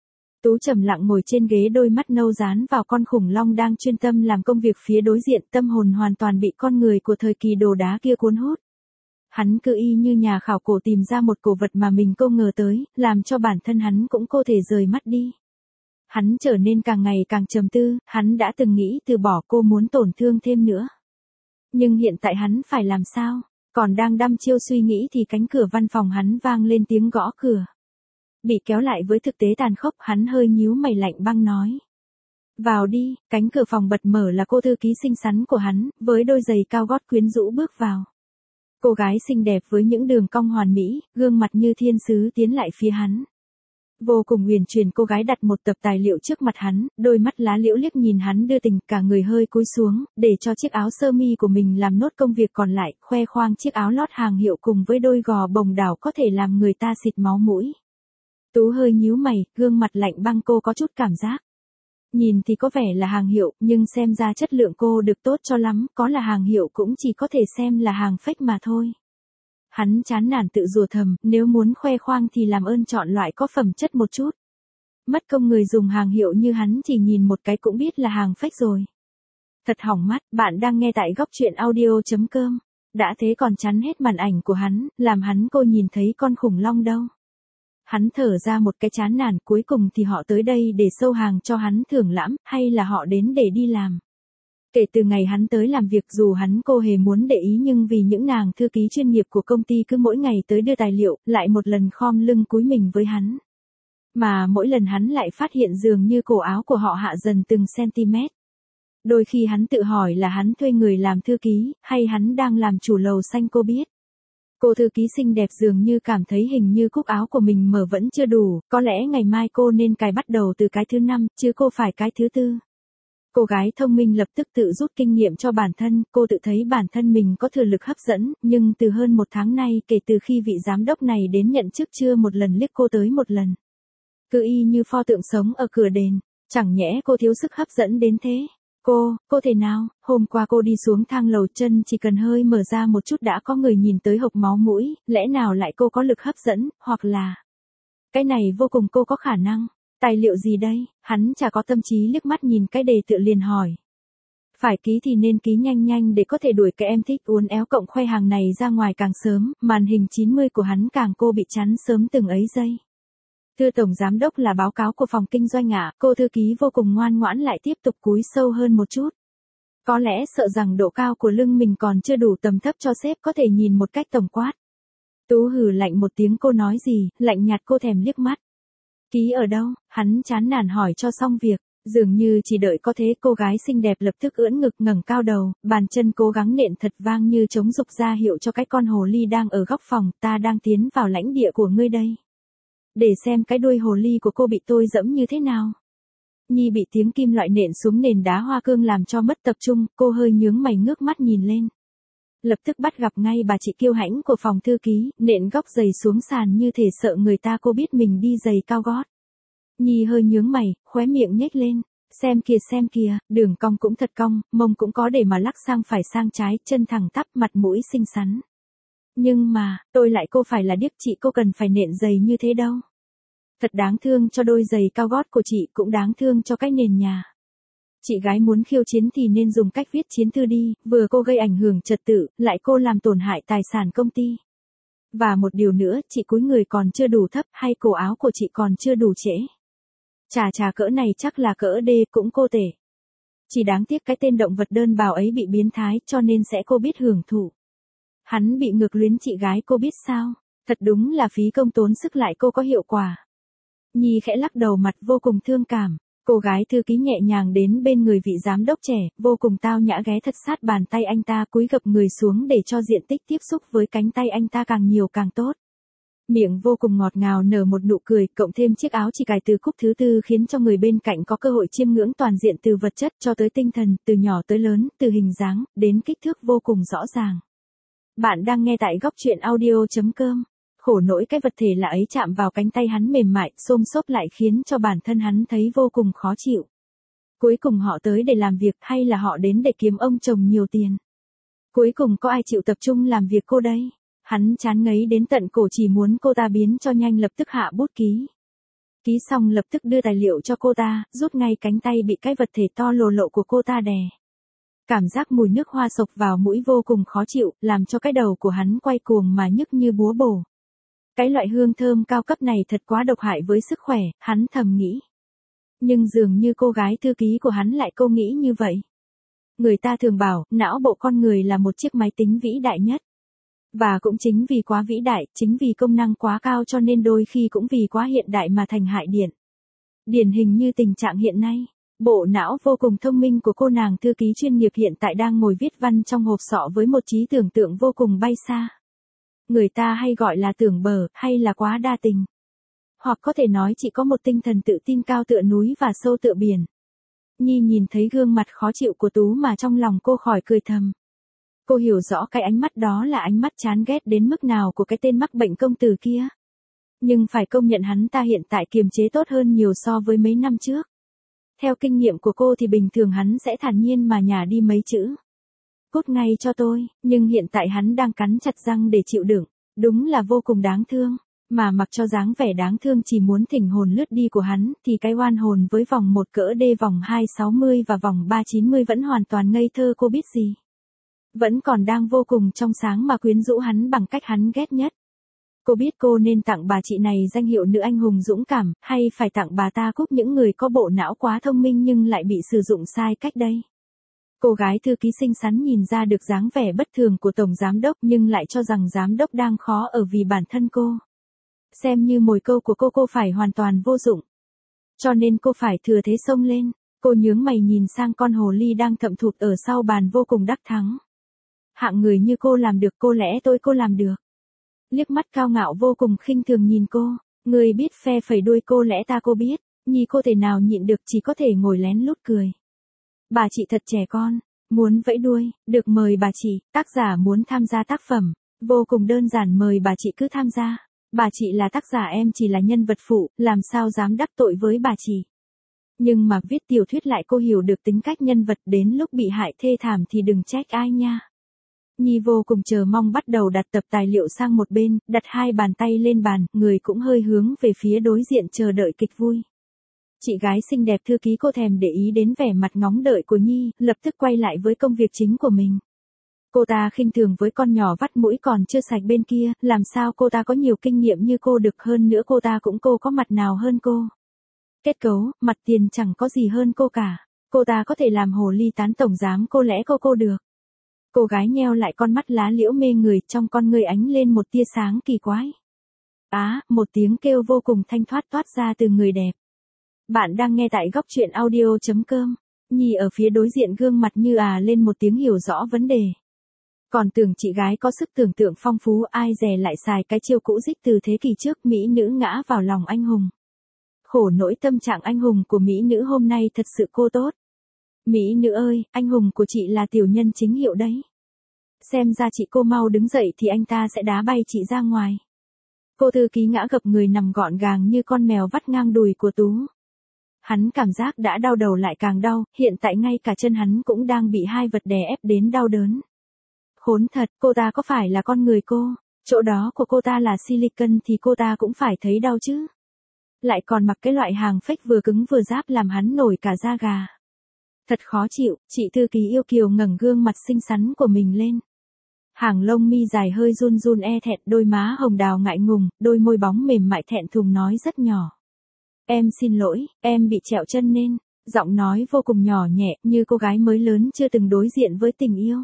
Tú trầm lặng ngồi trên ghế, đôi mắt nâu dán vào con khủng long đang chuyên tâm làm công việc phía đối diện, tâm hồn hoàn toàn bị con người của thời kỳ đồ đá kia cuốn hút. Hắn cứ y như nhà khảo cổ tìm ra một cổ vật mà mình không ngờ tới, làm cho bản thân hắn cũng không thể rời mắt đi. Hắn trở nên càng ngày càng trầm tư, hắn đã từng nghĩ từ bỏ cô muốn tổn thương thêm nữa. Nhưng hiện tại hắn phải làm sao? Còn đang đăm chiêu suy nghĩ thì cánh cửa văn phòng hắn vang lên tiếng gõ cửa. Bị kéo lại với thực tế tàn khốc, hắn hơi nhíu mày lạnh băng nói. Vào đi, cánh cửa phòng bật mở là cô thư ký xinh xắn của hắn, với đôi giày cao gót quyến rũ bước vào. Cô gái xinh đẹp với những đường cong hoàn mỹ, gương mặt như thiên sứ tiến lại phía hắn. Vô cùng huyền chuyển, cô gái đặt một tập tài liệu trước mặt hắn, đôi mắt lá liễu liếc nhìn hắn đưa tình, cả người hơi cúi xuống, để cho chiếc áo sơ mi của mình làm nốt công việc còn lại, khoe khoang chiếc áo lót hàng hiệu cùng với đôi gò bồng đảo có thể làm người ta xịt máu mũi. Tú hơi nhíu mày, gương mặt lạnh băng, cô có chút cảm giác. Nhìn thì có vẻ là hàng hiệu, nhưng xem ra chất lượng cô được tốt cho lắm, có là hàng hiệu cũng chỉ có thể xem là hàng fake mà thôi. Hắn chán nản tự rủa thầm, nếu muốn khoe khoang thì làm ơn chọn loại có phẩm chất một chút. Mất công người dùng hàng hiệu như hắn chỉ nhìn một cái cũng biết là hàng fake rồi. Thật hỏng mắt, bạn đang nghe tại góc truyện audio chấm com. Đã thế còn chắn hết màn ảnh của hắn, làm hắn cô nhìn thấy con khủng long đâu. Hắn thở ra một cái chán nản, cuối cùng thì họ tới đây để sâu hàng cho hắn thưởng lãm, hay là họ đến để đi làm. Kể từ ngày hắn tới làm việc, dù hắn cô hề muốn để ý nhưng vì những nàng thư ký chuyên nghiệp của công ty cứ mỗi ngày tới đưa tài liệu, lại một lần khom lưng cúi mình với hắn. Mà mỗi lần hắn lại phát hiện dường như cổ áo của họ hạ dần từng cm. Đôi khi hắn tự hỏi là hắn thuê người làm thư ký, hay hắn đang làm chủ lầu xanh cô biết. Cô thư ký xinh đẹp dường như cảm thấy hình như cúc áo của mình mở vẫn chưa đủ, có lẽ ngày mai cô nên cài bắt đầu từ cái thứ năm, chứ cô phải cái thứ tư. Cô gái thông minh lập tức tự rút kinh nghiệm cho bản thân, cô tự thấy bản thân mình có thừa lực hấp dẫn, nhưng từ hơn một tháng nay kể từ khi vị giám đốc này đến nhận chức chưa một lần liếc cô tới một lần. Cứ y như pho tượng sống ở cửa đền, chẳng nhẽ cô thiếu sức hấp dẫn đến thế. Cô, cô thể nào, hôm qua cô đi xuống thang lầu chân chỉ cần hơi mở ra một chút đã có người nhìn tới hộc máu mũi, lẽ nào lại cô có lực hấp dẫn, hoặc là... Cái này vô cùng cô có khả năng. Tài liệu gì đây? Hắn chả có tâm trí liếc mắt nhìn cái đề tựa liền hỏi. Phải ký thì nên ký nhanh nhanh để có thể đuổi cái em thích uốn éo cộng khoe hàng này ra ngoài càng sớm, màn hình chín mươi của hắn càng cô bị chắn sớm từng ấy giây. Thưa Tổng Giám Đốc, là báo cáo của phòng kinh doanh ạ. Cô thư ký vô cùng ngoan ngoãn lại tiếp tục cúi sâu hơn một chút. Có lẽ sợ rằng độ cao của lưng mình còn chưa đủ tầm thấp cho sếp có thể nhìn một cách tổng quát. Tú hừ lạnh một tiếng, cô nói gì, lạnh nhạt, cô thèm liếc mắt. Ký ở đâu? Hắn chán nản hỏi cho xong việc. Dường như chỉ đợi có thế, cô gái xinh đẹp lập tức ưỡn ngực ngẩng cao đầu, bàn chân cố gắng nện thật vang như trống dục ra hiệu cho cái con hồ ly đang ở góc phòng, ta đang tiến vào lãnh địa của ngươi đây. Để xem cái đuôi hồ ly của cô bị tôi dẫm như thế nào. Nhi bị tiếng kim loại nện xuống nền đá hoa cương làm cho mất tập trung, cô hơi nhướng mày ngước mắt nhìn lên. Lập tức bắt gặp ngay bà chị kiêu hãnh của phòng thư ký, nện góc giày xuống sàn như thể sợ người ta cô biết mình đi giày cao gót. Nhi hơi nhướng mày, khóe miệng nhếch lên. Xem kìa xem kìa, đường cong cũng thật cong, mông cũng có để mà lắc sang phải sang trái, chân thẳng tắp, mặt mũi xinh xắn. Nhưng mà, tôi lại cô phải là điếc, chị cô cần phải nện giày như thế đâu. Thật đáng thương cho đôi giày cao gót của chị, cũng đáng thương cho cái nền nhà. Chị gái muốn khiêu chiến thì nên dùng cách viết chiến thư đi, vừa cô gây ảnh hưởng trật tự, lại cô làm tổn hại tài sản công ty. Và một điều nữa, chị cúi người còn chưa đủ thấp, hay cổ áo của chị còn chưa đủ trễ. Chà chà, cỡ này chắc là cỡ D, cũng cô tể. Chỉ đáng tiếc cái tên động vật đơn bào ấy bị biến thái, cho nên sẽ cô biết hưởng thụ. Hắn bị ngược luyến chị gái cô biết sao, thật đúng là phí công tốn sức lại cô có hiệu quả. Nhi khẽ lắc đầu, mặt vô cùng thương cảm. Cô gái thư ký nhẹ nhàng đến bên người vị giám đốc trẻ, vô cùng tao nhã ghé thật sát bàn tay anh ta, cúi gập người xuống để cho diện tích tiếp xúc với cánh tay anh ta càng nhiều càng tốt. Miệng vô cùng ngọt ngào nở một nụ cười, cộng thêm chiếc áo chỉ cài từ cúc thứ tư khiến cho người bên cạnh có cơ hội chiêm ngưỡng toàn diện từ vật chất cho tới tinh thần, từ nhỏ tới lớn, từ hình dáng, đến kích thước vô cùng rõ ràng. Bạn đang nghe tại góc truyện audio.com. Khổ nỗi cái vật thể lạ ấy chạm vào cánh tay hắn mềm mại, xôm xốp lại khiến cho bản thân hắn thấy vô cùng khó chịu. Cuối cùng họ tới để làm việc hay là họ đến để kiếm ông chồng nhiều tiền? Cuối cùng có ai chịu tập trung làm việc cô đây? Hắn chán ngấy đến tận cổ, chỉ muốn cô ta biến cho nhanh, lập tức hạ bút ký. Ký xong lập tức đưa tài liệu cho cô ta, rút ngay cánh tay bị cái vật thể to lồ lộ của cô ta đè. Cảm giác mùi nước hoa xộc vào mũi vô cùng khó chịu, làm cho cái đầu của hắn quay cuồng mà nhức như búa bổ. Cái loại hương thơm cao cấp này thật quá độc hại với sức khỏe, hắn thầm nghĩ. Nhưng dường như cô gái thư ký của hắn lại không nghĩ như vậy. Người ta thường bảo, não bộ con người là một chiếc máy tính vĩ đại nhất. Và cũng chính vì quá vĩ đại, chính vì công năng quá cao cho nên đôi khi cũng vì quá hiện đại mà thành hại điện. Điển hình như tình trạng hiện nay, bộ não vô cùng thông minh của cô nàng thư ký chuyên nghiệp hiện tại đang ngồi viết văn trong hộp sọ với một trí tưởng tượng vô cùng bay xa. Người ta hay gọi là tưởng bở, hay là quá đa tình. Hoặc có thể nói chỉ có một tinh thần tự tin cao tựa núi và sâu tựa biển. Nhi nhìn thấy gương mặt khó chịu của Tú mà trong lòng cô khỏi cười thầm. Cô hiểu rõ cái ánh mắt đó là ánh mắt chán ghét đến mức nào của cái tên mắc bệnh công tử kia. Nhưng phải công nhận hắn ta hiện tại kiềm chế tốt hơn nhiều so với mấy năm trước. Theo kinh nghiệm của cô thì bình thường hắn sẽ thản nhiên mà nhả đi mấy chữ. Cút ngay cho tôi, nhưng hiện tại hắn đang cắn chặt răng để chịu đựng, đúng là vô cùng đáng thương. Mà mặc cho dáng vẻ đáng thương chỉ muốn thỉnh hồn lướt đi của hắn, thì cái oan hồn với vòng một cỡ D, vòng hai sáu mươi và vòng ba chín mươi vẫn hoàn toàn ngây thơ, cô biết gì. Vẫn còn đang vô cùng trong sáng mà quyến rũ hắn bằng cách hắn ghét nhất. Cô biết cô nên tặng bà chị này danh hiệu nữ anh hùng dũng cảm, hay phải tặng bà ta cúp những người có bộ não quá thông minh nhưng lại bị sử dụng sai cách đây. Cô gái thư ký xinh xắn nhìn ra được dáng vẻ bất thường của tổng giám đốc nhưng lại cho rằng giám đốc đang khó ở vì bản thân cô. Xem như mồi câu của cô cô phải hoàn toàn vô dụng. Cho nên cô phải thừa thế xông lên. Cô nhướng mày nhìn sang con hồ ly đang thậm thụt ở sau bàn vô cùng đắc thắng. Hạng người như cô làm được, cô lẽ tôi cô làm được. Liếc mắt cao ngạo vô cùng khinh thường nhìn cô. Người biết phe phẩy đuôi cô lẽ ta cô biết. Nhi cô thể nào nhịn được, chỉ có thể ngồi lén lút cười. Bà chị thật trẻ con. Muốn vẫy đuôi, được mời bà chị. Tác giả muốn tham gia tác phẩm. Vô cùng đơn giản, mời bà chị cứ tham gia. Bà chị là tác giả, em chỉ là nhân vật phụ, làm sao dám đắc tội với bà chị. Nhưng mà viết tiểu thuyết lại cô hiểu được tính cách nhân vật, đến lúc bị hại thê thảm thì đừng trách ai nha. Nhi vô cùng chờ mong bắt đầu đặt tập tài liệu sang một bên, đặt hai bàn tay lên bàn, người cũng hơi hướng về phía đối diện chờ đợi kịch vui. Chị gái xinh đẹp thư ký cô thèm để ý đến vẻ mặt ngóng đợi của Nhi, lập tức quay lại với công việc chính của mình. Cô ta khinh thường với con nhỏ vắt mũi còn chưa sạch bên kia, làm sao cô ta có nhiều kinh nghiệm như cô được, hơn nữa cô ta cũng cô có mặt nào hơn cô. Kết cấu, mặt tiền chẳng có gì hơn cô cả. Cô ta có thể làm hồ ly tán tổng giám, cô lẽ cô cô được. Cô gái nheo lại con mắt lá liễu mê người, trong con người ánh lên một tia sáng kỳ quái. Á, à, một tiếng kêu vô cùng thanh thoát toát ra từ người đẹp. Bạn đang nghe tại góc truyện audio.com. Nhi ở phía đối diện gương mặt như à lên một tiếng hiểu rõ vấn đề. Còn tưởng chị gái có sức tưởng tượng phong phú, ai dè lại xài cái chiêu cũ dích từ thế kỷ trước, mỹ nữ ngã vào lòng anh hùng. Khổ nỗi tâm trạng anh hùng của mỹ nữ hôm nay thật sự cô tốt. Mỹ nữ ơi, anh hùng của chị là tiểu nhân chính hiệu đấy. Xem ra chị cô mau đứng dậy thì anh ta sẽ đá bay chị ra ngoài. Cô thư ký ngã gập người nằm gọn gàng như con mèo vắt ngang đùi của Tú. Hắn cảm giác đã đau đầu lại càng đau, hiện tại ngay cả chân hắn cũng đang bị hai vật đè ép đến đau đớn. Khốn thật, cô ta có phải là con người cô? Chỗ đó của cô ta là silicon thì cô ta cũng phải thấy đau chứ. Lại còn mặc cái loại hàng fake vừa cứng vừa giáp làm hắn nổi cả da gà. Thật khó chịu, chị thư ký yêu kiều ngẩng gương mặt xinh xắn của mình lên. Hàng lông mi dài hơi run run e thẹn, đôi má hồng đào ngại ngùng, đôi môi bóng mềm mại thẹn thùng nói rất nhỏ. Em xin lỗi, em bị trẹo chân nên. Giọng nói vô cùng nhỏ nhẹ, như cô gái mới lớn chưa từng đối diện với tình yêu.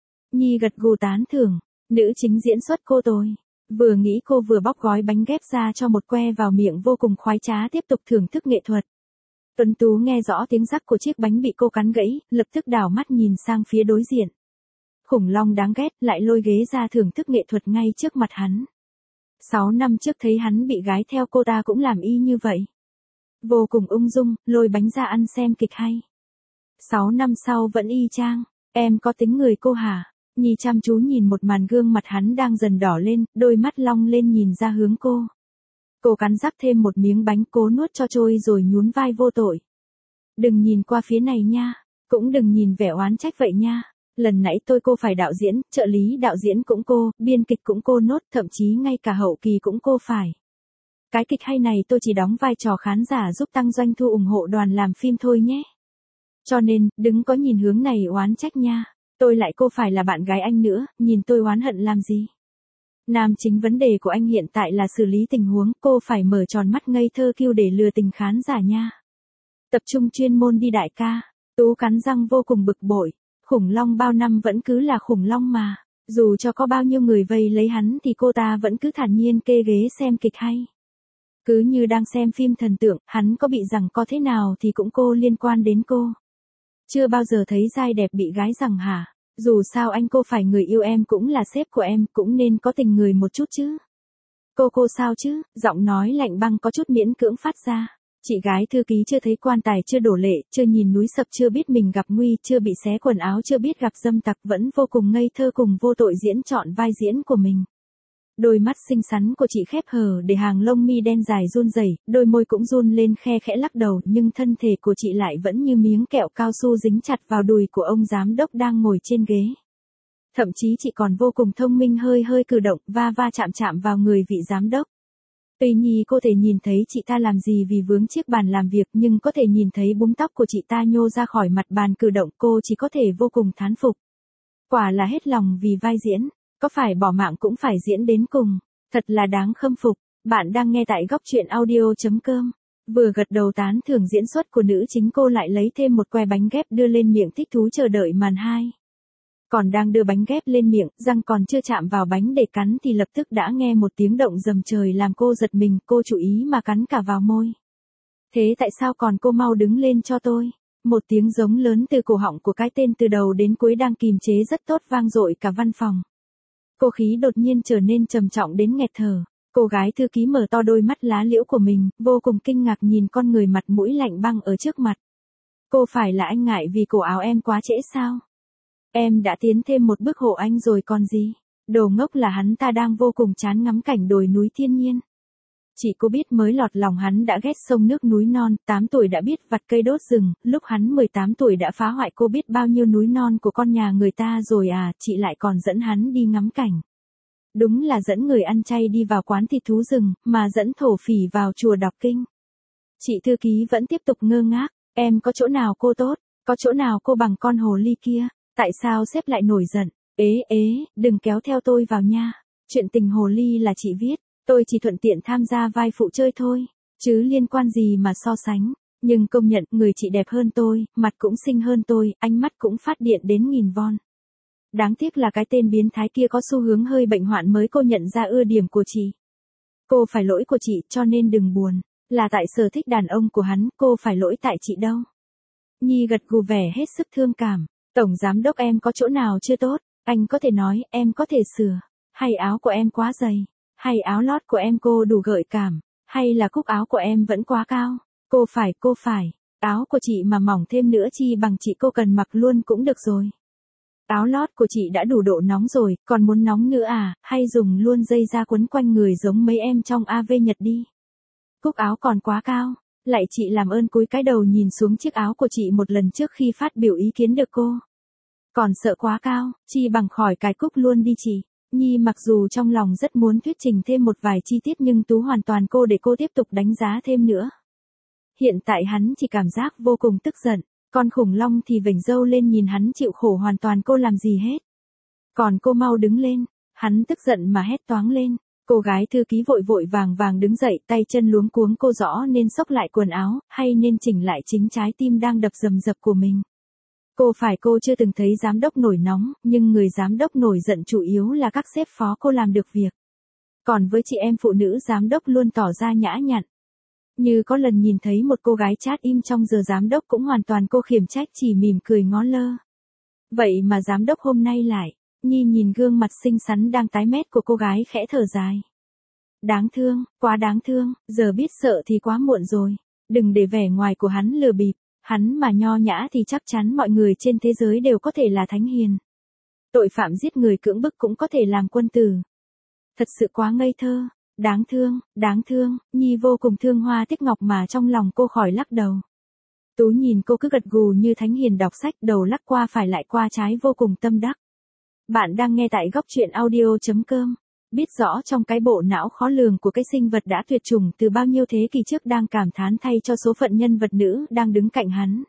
Nhi gật gù tán thưởng, nữ chính diễn xuất cô tôi. Vừa nghĩ cô vừa bóc gói bánh ghép ra cho một que vào miệng vô cùng khoái trá tiếp tục thưởng thức nghệ thuật. Tuấn Tú nghe rõ tiếng rắc của chiếc bánh bị cô cắn gãy, lập tức đảo mắt nhìn sang phía đối diện. Khủng long đáng ghét lại lôi ghế ra thưởng thức nghệ thuật ngay trước mặt hắn. Sáu năm trước thấy hắn bị gái theo cô ta cũng làm y như vậy. Vô cùng ung dung, lôi bánh ra ăn xem kịch hay. Sáu năm sau vẫn y chang, em có tính người cô hả? Nhi chăm chú nhìn một màn gương mặt hắn đang dần đỏ lên, đôi mắt long lên nhìn ra hướng cô. Cô cắn rắc thêm một miếng bánh cố nuốt cho trôi rồi nhún vai vô tội. Đừng nhìn qua phía này nha, cũng đừng nhìn vẻ oán trách vậy nha. Lần nãy tôi cô phải đạo diễn, trợ lý đạo diễn cũng cô, biên kịch cũng cô nốt, thậm chí ngay cả hậu kỳ cũng cô phải. Cái kịch hay này tôi chỉ đóng vai trò khán giả giúp tăng doanh thu ủng hộ đoàn làm phim thôi nhé. Cho nên, đừng có nhìn hướng này oán trách nha. Tôi lại cô phải là bạn gái anh nữa, nhìn tôi oán hận làm gì. Nam chính vấn đề của anh hiện tại là xử lý tình huống, cô phải mở tròn mắt ngây thơ kiêu để lừa tình khán giả nha. Tập trung chuyên môn đi đại ca. Tú cắn răng vô cùng bực bội. Khủng long bao năm vẫn cứ là khủng long mà. Dù cho có bao nhiêu người vây lấy hắn thì cô ta vẫn cứ thản nhiên kê ghế xem kịch hay. Cứ như đang xem phim thần tượng, hắn có bị rằng có thế nào thì cũng cô liên quan đến cô. Chưa bao giờ thấy trai đẹp bị gái rằng hả? Dù sao anh cô phải người yêu em cũng là sếp của em, cũng nên có tình người một chút chứ. Cô cô sao chứ? Giọng nói lạnh băng có chút miễn cưỡng phát ra. Chị gái thư ký chưa thấy quan tài chưa đổ lệ, chưa nhìn núi sập chưa biết mình gặp nguy, chưa bị xé quần áo chưa biết gặp dâm tặc, vẫn vô cùng ngây thơ cùng vô tội diễn trọn vai diễn của mình. Đôi mắt xinh xắn của chị khép hờ để hàng lông mi đen dài run rẩy, đôi môi cũng run lên khe khẽ lắc đầu, nhưng thân thể của chị lại vẫn như miếng kẹo cao su dính chặt vào đùi của ông giám đốc đang ngồi trên ghế. Thậm chí chị còn vô cùng thông minh hơi hơi cử động va va chạm chạm vào người vị giám đốc. Tuy nhi cô thể nhìn thấy chị ta làm gì vì vướng chiếc bàn làm việc, nhưng có thể nhìn thấy búm tóc của chị ta nhô ra khỏi mặt bàn cử động, cô chỉ có thể vô cùng thán phục. Quả là hết lòng vì vai diễn. Có phải bỏ mạng cũng phải diễn đến cùng. Thật là đáng khâm phục. Bạn đang nghe tại góc truyện audio chấm com. Vừa gật đầu tán thưởng diễn xuất của nữ chính, cô lại lấy thêm một que bánh ghép đưa lên miệng thích thú chờ đợi màn hai. Còn đang đưa bánh ghép lên miệng, răng còn chưa chạm vào bánh để cắn thì lập tức đã nghe một tiếng động rầm trời làm cô giật mình, cô chú ý mà cắn cả vào môi. Thế tại sao còn cô mau đứng lên cho tôi? Một tiếng giống lớn từ cổ họng của cái tên từ đầu đến cuối đang kìm chế rất tốt vang dội cả văn phòng. Cô khí đột nhiên trở nên trầm trọng đến nghẹt thở. Cô gái thư ký mở to đôi mắt lá liễu của mình, vô cùng kinh ngạc nhìn con người mặt mũi lạnh băng ở trước mặt. Cô phải là anh ngại vì cổ áo em quá trễ sao? Em đã tiến thêm một bước hộ anh rồi còn gì? Đồ ngốc là hắn ta đang vô cùng chán ngắm cảnh đồi núi thiên nhiên. Chỉ cô biết mới lọt lòng hắn đã ghét sông nước núi non, tám tuổi đã biết vặt cây đốt rừng, lúc hắn mười tám tuổi đã phá hoại cô biết bao nhiêu núi non của con nhà người ta rồi à, chị lại còn dẫn hắn đi ngắm cảnh. Đúng là dẫn người ăn chay đi vào quán thịt thú rừng, mà dẫn thổ phỉ vào chùa đọc kinh. Chị thư ký vẫn tiếp tục ngơ ngác, em có chỗ nào cô tốt, có chỗ nào cô bằng con hồ ly kia, tại sao sếp lại nổi giận, ế ế, đừng kéo theo tôi vào nha, chuyện tình hồ ly là chị viết. Tôi chỉ thuận tiện tham gia vai phụ chơi thôi, chứ liên quan gì mà so sánh. Nhưng công nhận, người chị đẹp hơn tôi, mặt cũng xinh hơn tôi, ánh mắt cũng phát điện đến nghìn von. Đáng tiếc là cái tên biến thái kia có xu hướng hơi bệnh hoạn mới cô nhận ra ưu điểm của chị. Cô phải lỗi của chị, cho nên đừng buồn. Là tại sở thích đàn ông của hắn, cô phải lỗi tại chị đâu. Nhi gật gù vẻ hết sức thương cảm. Tổng giám đốc em có chỗ nào chưa tốt, anh có thể nói, em có thể sửa. Hay áo của em quá dày. Hay áo lót của em cô đủ gợi cảm, hay là cúc áo của em vẫn quá cao. Cô phải, cô phải, áo của chị mà mỏng thêm nữa chi bằng chị cô cần mặc luôn cũng được rồi. Áo lót của chị đã đủ độ nóng rồi, còn muốn nóng nữa à, hay dùng luôn dây da quấn quanh người giống mấy em trong a vê Nhật đi. Cúc áo còn quá cao, lại chị làm ơn cúi cái đầu nhìn xuống chiếc áo của chị một lần trước khi phát biểu ý kiến được cô. Còn sợ quá cao, chi bằng khỏi cài cúc luôn đi chị. Nhi mặc dù trong lòng rất muốn thuyết trình thêm một vài chi tiết nhưng Tú hoàn toàn cô để cô tiếp tục đánh giá thêm nữa. Hiện tại hắn chỉ cảm giác vô cùng tức giận, con khủng long thì vểnh râu lên nhìn hắn chịu khổ hoàn toàn cô làm gì hết. Còn cô mau đứng lên, hắn tức giận mà hét toáng lên, cô gái thư ký vội vội vàng vàng đứng dậy tay chân luống cuống cô rõ nên xốc lại quần áo, hay nên chỉnh lại chính trái tim đang đập rầm rập của mình. Cô phải cô chưa từng thấy giám đốc nổi nóng, nhưng người giám đốc nổi giận chủ yếu là các sếp phó cô làm được việc. Còn với chị em phụ nữ giám đốc luôn tỏ ra nhã nhặn. Như có lần nhìn thấy một cô gái chat im trong giờ giám đốc cũng hoàn toàn cô khiển trách chỉ mỉm cười ngó lơ. Vậy mà giám đốc hôm nay lại, Nhi nhìn gương mặt xinh xắn đang tái mét của cô gái khẽ thở dài. Đáng thương, quá đáng thương, giờ biết sợ thì quá muộn rồi. Đừng để vẻ ngoài của hắn lừa bịp, hắn mà nho nhã thì chắc chắn mọi người trên thế giới đều có thể là thánh hiền. Tội phạm giết người cưỡng bức cũng có thể làm quân tử. Thật sự quá ngây thơ, đáng thương, đáng thương, Nhi vô cùng thương Hoa Tích Ngọc mà trong lòng cô khỏi lắc đầu. Tú nhìn cô cứ gật gù như thánh hiền đọc sách, đầu lắc qua phải lại qua trái vô cùng tâm đắc. Bạn đang nghe tại góc truyện audio.com. Biết rõ trong cái bộ não khó lường của cái sinh vật đã tuyệt chủng từ bao nhiêu thế kỷ trước đang cảm thán thay cho số phận nhân vật nữ đang đứng cạnh hắn.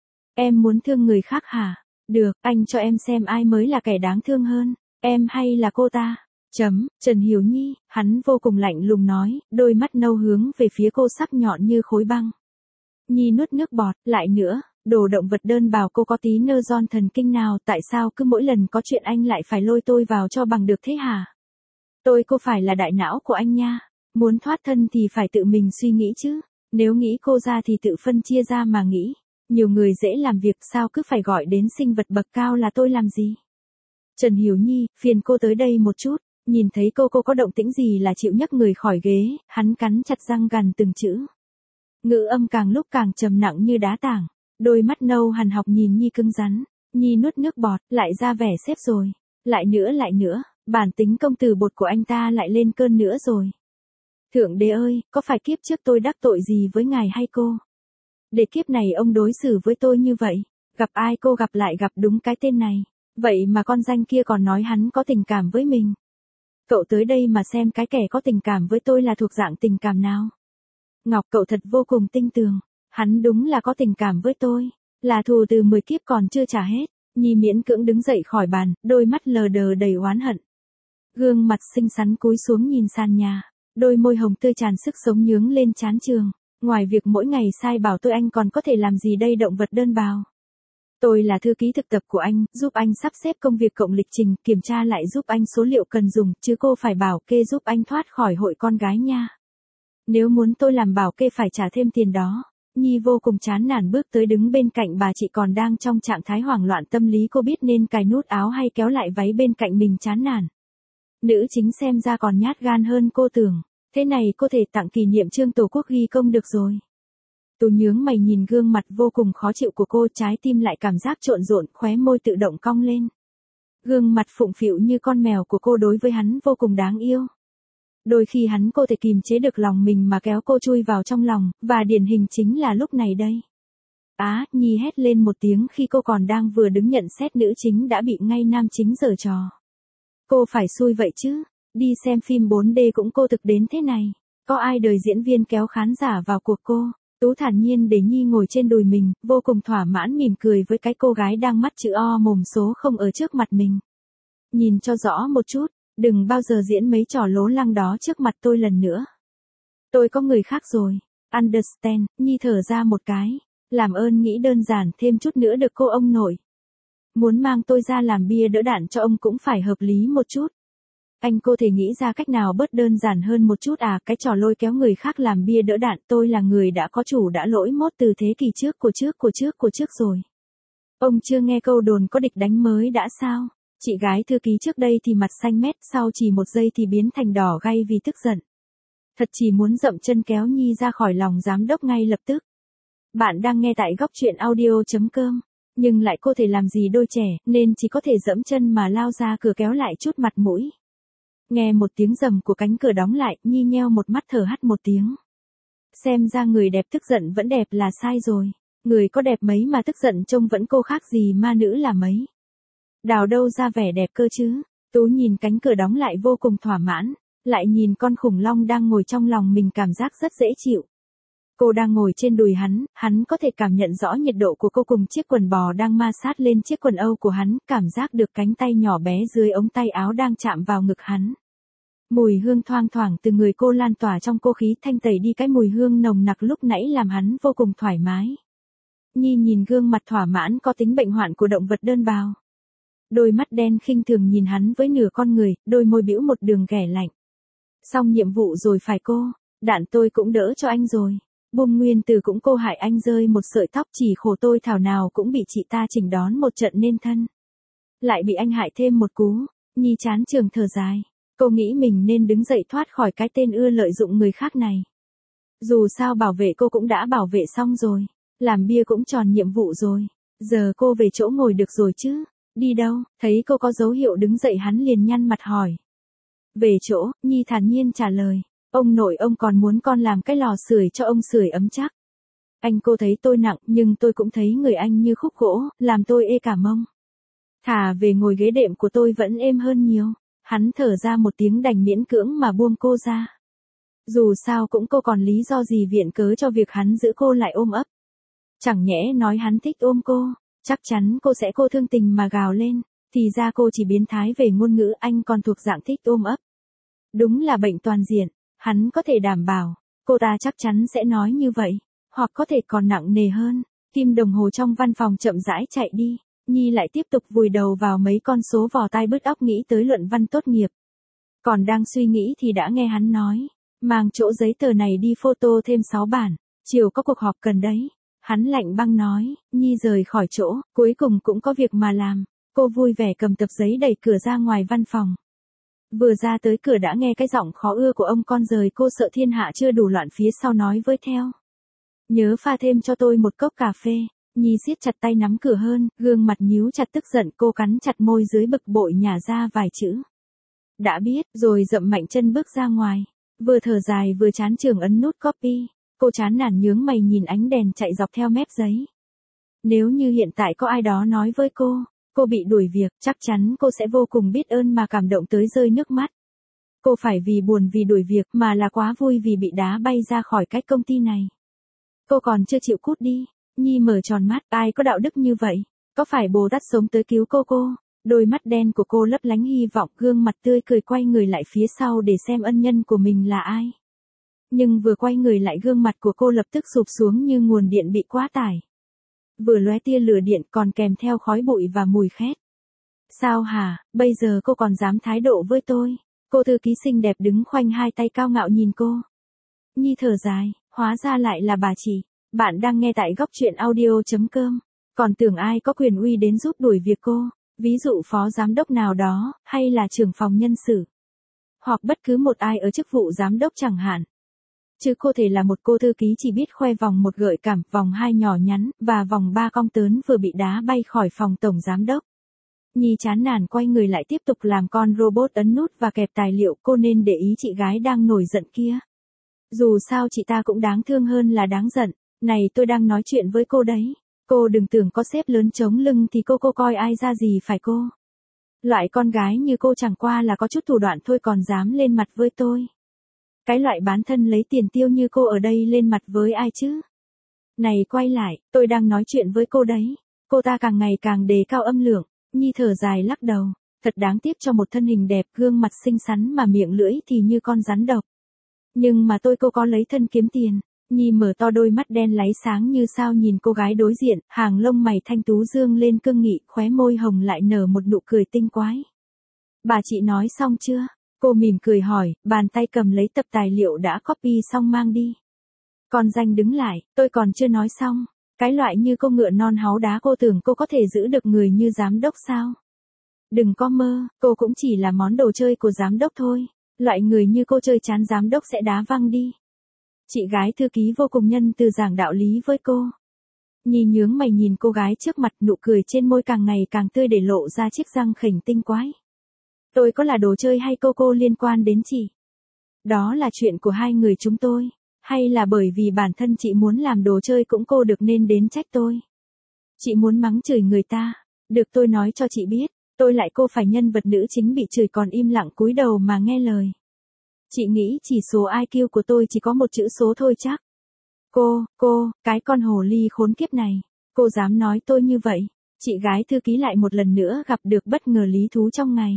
Em muốn thương người khác hả? Được, anh cho em xem ai mới là kẻ đáng thương hơn, em hay là cô ta? Chấm, Trần Hiểu Nhi, hắn vô cùng lạnh lùng nói, đôi mắt nâu hướng về phía cô sắc nhọn như khối băng. Nhi nuốt nước bọt, lại nữa, đồ động vật đơn bào cô có tí nơ giòn thần kinh nào, tại sao cứ mỗi lần có chuyện anh lại phải lôi tôi vào cho bằng được thế hả? Tôi cô phải là đại não của anh nha, muốn thoát thân thì phải tự mình suy nghĩ chứ, nếu nghĩ cô ra thì tự phân chia ra mà nghĩ, nhiều người dễ làm việc sao cứ phải gọi đến sinh vật bậc cao là tôi làm gì? Trần Hiểu Nhi, phiền cô tới đây một chút, nhìn thấy cô cô có động tĩnh gì là chịu nhấc người khỏi ghế, hắn cắn chặt răng gằn từng chữ. Ngữ âm càng lúc càng trầm nặng như đá tảng, đôi mắt nâu hằn học nhìn Nhi cứng rắn, Nhi nuốt nước bọt, lại ra vẻ xếp rồi, lại nữa lại nữa, bản tính công tử bột của anh ta lại lên cơn nữa rồi. Thượng đế ơi, có phải kiếp trước tôi đắc tội gì với ngài hay cô? Để kiếp này ông đối xử với tôi như vậy, gặp ai cô gặp lại gặp đúng cái tên này, vậy mà con danh kia còn nói hắn có tình cảm với mình. Cậu tới đây mà xem cái kẻ có tình cảm với tôi là thuộc dạng tình cảm nào. Ngọc cậu thật vô cùng tinh tường, hắn đúng là có tình cảm với tôi, là thù từ mười kiếp còn chưa trả hết. Nhi miễn cưỡng đứng dậy khỏi bàn, đôi mắt lờ đờ đầy oán hận. Gương mặt xinh xắn cúi xuống nhìn sàn nhà, đôi môi hồng tươi tràn sức sống nhướng lên trán trường. Ngoài việc mỗi ngày sai bảo tôi anh còn có thể làm gì đây động vật đơn bào. Tôi là thư ký thực tập của anh, giúp anh sắp xếp công việc cộng lịch trình, kiểm tra lại giúp anh số liệu cần dùng, chứ cô phải bảo kê giúp anh thoát khỏi hội con gái nha. Nếu muốn tôi làm bảo kê phải trả thêm tiền đó. Nhi vô cùng chán nản bước tới đứng bên cạnh bà chị còn đang trong trạng thái hoảng loạn tâm lý, cô biết nên cài nút áo hay kéo lại váy bên cạnh mình chán nản. Nữ chính xem ra còn nhát gan hơn cô tưởng, thế này cô thể tặng kỷ niệm chương Tổ quốc ghi công được rồi. Tú nhướng mày nhìn gương mặt vô cùng khó chịu của cô, trái tim lại cảm giác trộn rộn, khóe môi tự động cong lên. Gương mặt phụng phịu như con mèo của cô đối với hắn vô cùng đáng yêu. Đôi khi hắn cô thể kìm chế được lòng mình mà kéo cô chui vào trong lòng, và điển hình chính là lúc này đây. Á, Nhi hét lên một tiếng khi cô còn đang vừa đứng nhận xét nữ chính đã bị ngay nam chính giở trò. Cô phải xui vậy chứ, đi xem phim bốn D cũng cô thực đến thế này, có ai đời diễn viên kéo khán giả vào cuộc cô. Tú thản nhiên để Nhi ngồi trên đùi mình, vô cùng thỏa mãn mỉm cười với cái cô gái đang mắt chữ O mồm số không ở trước mặt mình. Nhìn cho rõ một chút. Đừng bao giờ diễn mấy trò lố lăng đó trước mặt tôi lần nữa. Tôi có người khác rồi. Understand, Nhi thở ra một cái. Làm ơn nghĩ đơn giản thêm chút nữa được cô ông nội. Muốn mang tôi ra làm bia đỡ đạn cho ông cũng phải hợp lý một chút. Anh cô thể nghĩ ra cách nào bớt đơn giản hơn một chút à, cái trò lôi kéo người khác làm bia đỡ đạn, tôi là người đã có chủ đã lỗi mốt từ thế kỷ trước của trước của trước của trước rồi. Ông chưa nghe câu đồn có địch đánh mới đã sao? Chị gái thư ký trước đây thì mặt xanh mét, sau chỉ một giây thì biến thành đỏ gay vì tức giận. Thật chỉ muốn dậm chân kéo Nhi ra khỏi lòng giám đốc ngay lập tức. Bạn đang nghe tại góc truyện audio.com, nhưng lại cô thể làm gì đôi trẻ, nên chỉ có thể dẫm chân mà lao ra cửa kéo lại chút mặt mũi. Nghe một tiếng rầm của cánh cửa đóng lại, Nhi nheo một mắt thở hắt một tiếng. Xem ra người đẹp tức giận vẫn đẹp là sai rồi. Người có đẹp mấy mà tức giận trông vẫn cô khác gì ma nữ là mấy. Đào đâu ra vẻ đẹp cơ chứ. Tú nhìn cánh cửa đóng lại vô cùng thỏa mãn, lại nhìn con khủng long đang ngồi trong lòng mình cảm giác rất dễ chịu. Cô đang ngồi trên đùi hắn, hắn có thể cảm nhận rõ nhiệt độ của cô cùng chiếc quần bò đang ma sát lên chiếc quần âu của hắn, cảm giác được cánh tay nhỏ bé dưới ống tay áo đang chạm vào ngực hắn. Mùi hương thoang thoảng từ người cô lan tỏa trong cô khí thanh tẩy đi cái mùi hương nồng nặc lúc nãy làm hắn vô cùng thoải mái. Nhi nhìn gương mặt thỏa mãn có tính bệnh hoạn của động vật đơn bào. Đôi mắt đen khinh thường nhìn hắn với nửa con người, đôi môi bĩu một đường ghẻ lạnh. Xong nhiệm vụ rồi phải cô, đạn tôi cũng đỡ cho anh rồi. Buông Nguyên Từ cũng cô hại anh rơi một sợi tóc, chỉ khổ tôi thảo nào cũng bị chị ta chỉnh đón một trận nên thân. Lại bị anh hại thêm một cú, Nhi chán trường thở dài. Cô nghĩ mình nên đứng dậy thoát khỏi cái tên ưa lợi dụng người khác này. Dù sao bảo vệ cô cũng đã bảo vệ xong rồi, làm bia cũng tròn nhiệm vụ rồi. Giờ cô về chỗ ngồi được rồi chứ? Đi đâu? Thấy cô có dấu hiệu đứng dậy hắn liền nhăn mặt hỏi. Về chỗ, Nhi thản nhiên trả lời. Ông nội ông còn muốn con làm cái lò sưởi cho ông sưởi ấm chắc. Anh cô thấy tôi nặng nhưng tôi cũng thấy người anh như khúc gỗ, làm tôi ê cả mông. Thà về ngồi ghế đệm của tôi vẫn êm hơn nhiều. Hắn thở ra một tiếng đành miễn cưỡng mà buông cô ra. Dù sao cũng cô còn lý do gì viện cớ cho việc hắn giữ cô lại ôm ấp. Chẳng nhẽ nói hắn thích ôm cô, chắc chắn cô sẽ cô thương tình mà gào lên, thì ra cô chỉ biến thái về ngôn ngữ, anh còn thuộc dạng thích ôm ấp. Đúng là bệnh toàn diện, hắn có thể đảm bảo, cô ta chắc chắn sẽ nói như vậy, hoặc có thể còn nặng nề hơn. Kim đồng hồ trong văn phòng chậm rãi chạy đi, Nhi lại tiếp tục vùi đầu vào mấy con số vò tai bứt óc nghĩ tới luận văn tốt nghiệp. Còn đang suy nghĩ thì đã nghe hắn nói, mang chỗ giấy tờ này đi photo thêm sáu bản, chiều có cuộc họp cần đấy. Hắn lạnh băng nói, Nhi rời khỏi chỗ, cuối cùng cũng có việc mà làm. Cô vui vẻ cầm tập giấy đẩy cửa ra ngoài văn phòng. Vừa ra tới cửa đã nghe cái giọng khó ưa của ông con rời, cô sợ thiên hạ chưa đủ loạn phía sau nói với theo. Nhớ pha thêm cho tôi một cốc cà phê. Nhi siết chặt tay nắm cửa hơn, gương mặt nhíu chặt tức giận, cô cắn chặt môi dưới bực bội nhả ra vài chữ. Đã biết, rồi dậm mạnh chân bước ra ngoài. Vừa thở dài vừa chán chường ấn nút copy. Cô chán nản nhướng mày nhìn ánh đèn chạy dọc theo mép giấy. Nếu như hiện tại có ai đó nói với cô, cô bị đuổi việc, chắc chắn cô sẽ vô cùng biết ơn mà cảm động tới rơi nước mắt. Cô phải vì buồn vì đuổi việc mà là quá vui vì bị đá bay ra khỏi cái công ty này. Cô còn chưa chịu cút đi. Nhi mở tròn mắt, ai có đạo đức như vậy? Có phải Bồ Tát sống tới cứu cô cô? Đôi mắt đen của cô lấp lánh hy vọng, gương mặt tươi cười quay người lại phía sau để xem ân nhân của mình là ai. Nhưng vừa quay người lại gương mặt của cô lập tức sụp xuống như nguồn điện bị quá tải. Vừa lóe tia lửa điện còn kèm theo khói bụi và mùi khét. Sao hả, bây giờ cô còn dám thái độ với tôi? Cô thư ký xinh đẹp đứng khoanh hai tay cao ngạo nhìn cô. Nhi thở dài, hóa ra lại là bà chị. Bạn đang nghe tại góc truyện audio chấm com. Còn tưởng ai có quyền uy đến giúp đuổi việc cô, ví dụ phó giám đốc nào đó, hay là trưởng phòng nhân sự. Hoặc bất cứ một ai ở chức vụ giám đốc chẳng hạn. Chứ cô thể là một cô thư ký chỉ biết khoe vòng một gợi cảm, vòng hai nhỏ nhắn, và vòng ba cong tớn vừa bị đá bay khỏi phòng tổng giám đốc. Nhi chán nản quay người lại tiếp tục làm con robot ấn nút và kẹp tài liệu, cô nên để ý chị gái đang nổi giận kia. Dù sao chị ta cũng đáng thương hơn là đáng giận. Này tôi đang nói chuyện với cô đấy. Cô đừng tưởng có sếp lớn chống lưng thì cô cô coi ai ra gì phải cô. Loại con gái như cô chẳng qua là có chút thủ đoạn thôi còn dám lên mặt với tôi. Cái loại bán thân lấy tiền tiêu như cô ở đây lên mặt với ai chứ? Này quay lại, tôi đang nói chuyện với cô đấy. Cô ta càng ngày càng đề cao âm lượng. Nhi thở dài lắc đầu. Thật đáng tiếc cho một thân hình đẹp, gương mặt xinh xắn mà miệng lưỡi thì như con rắn độc. Nhưng mà tôi cô có lấy thân kiếm tiền. Nhi mở to đôi mắt đen láy sáng như sao nhìn cô gái đối diện, hàng lông mày thanh tú dương lên cương nghị, khóe môi hồng lại nở một nụ cười tinh quái. Bà chị nói xong chưa? Cô mỉm cười hỏi, bàn tay cầm lấy tập tài liệu đã copy xong mang đi. Con danh đứng lại, tôi còn chưa nói xong. Cái loại như cô ngựa non háu đá, cô tưởng cô có thể giữ được người như giám đốc sao? Đừng có mơ, cô cũng chỉ là món đồ chơi của giám đốc thôi. Loại người như cô chơi chán giám đốc sẽ đá văng đi. Chị gái thư ký vô cùng nhân từ giảng đạo lý với cô. Nhi nhướng mày nhìn cô gái trước mặt, nụ cười trên môi càng ngày càng tươi để lộ ra chiếc răng khểnh tinh quái. Tôi có là đồ chơi hay cô cô liên quan đến chị? Đó là chuyện của hai người chúng tôi. Hay là bởi vì bản thân chị muốn làm đồ chơi cũng cô được nên đến trách tôi? Chị muốn mắng chửi người ta. Được, tôi nói cho chị biết. Tôi lại cô phải nhân vật nữ chính bị chửi còn im lặng cúi đầu mà nghe lời. Chị nghĩ chỉ số i kiu của tôi chỉ có một chữ số thôi chắc. Cô, cô, cái con hồ ly khốn kiếp này. Cô dám nói tôi như vậy. Chị gái thư ký lại một lần nữa gặp được bất ngờ lý thú trong ngày.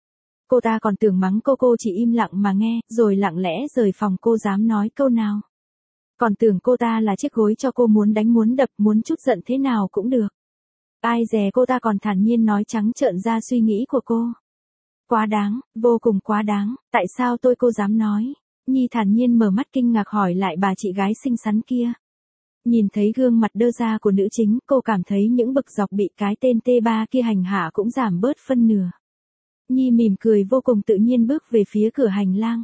Cô ta còn tưởng mắng cô cô chỉ im lặng mà nghe, rồi lặng lẽ rời phòng, cô dám nói câu nào. Còn tưởng cô ta là chiếc gối cho cô muốn đánh muốn đập muốn chút giận thế nào cũng được. Ai dè cô ta còn thản nhiên nói trắng trợn ra suy nghĩ của cô. Quá đáng, vô cùng quá đáng, tại sao tôi cô dám nói. Nhi thản nhiên mở mắt kinh ngạc hỏi lại bà chị gái xinh xắn kia. Nhìn thấy gương mặt đơ ra của nữ chính, cô cảm thấy những bực dọc bị cái tên T ba kia hành hạ cũng giảm bớt phân nửa. Nhi mỉm cười vô cùng tự nhiên bước về phía cửa hành lang.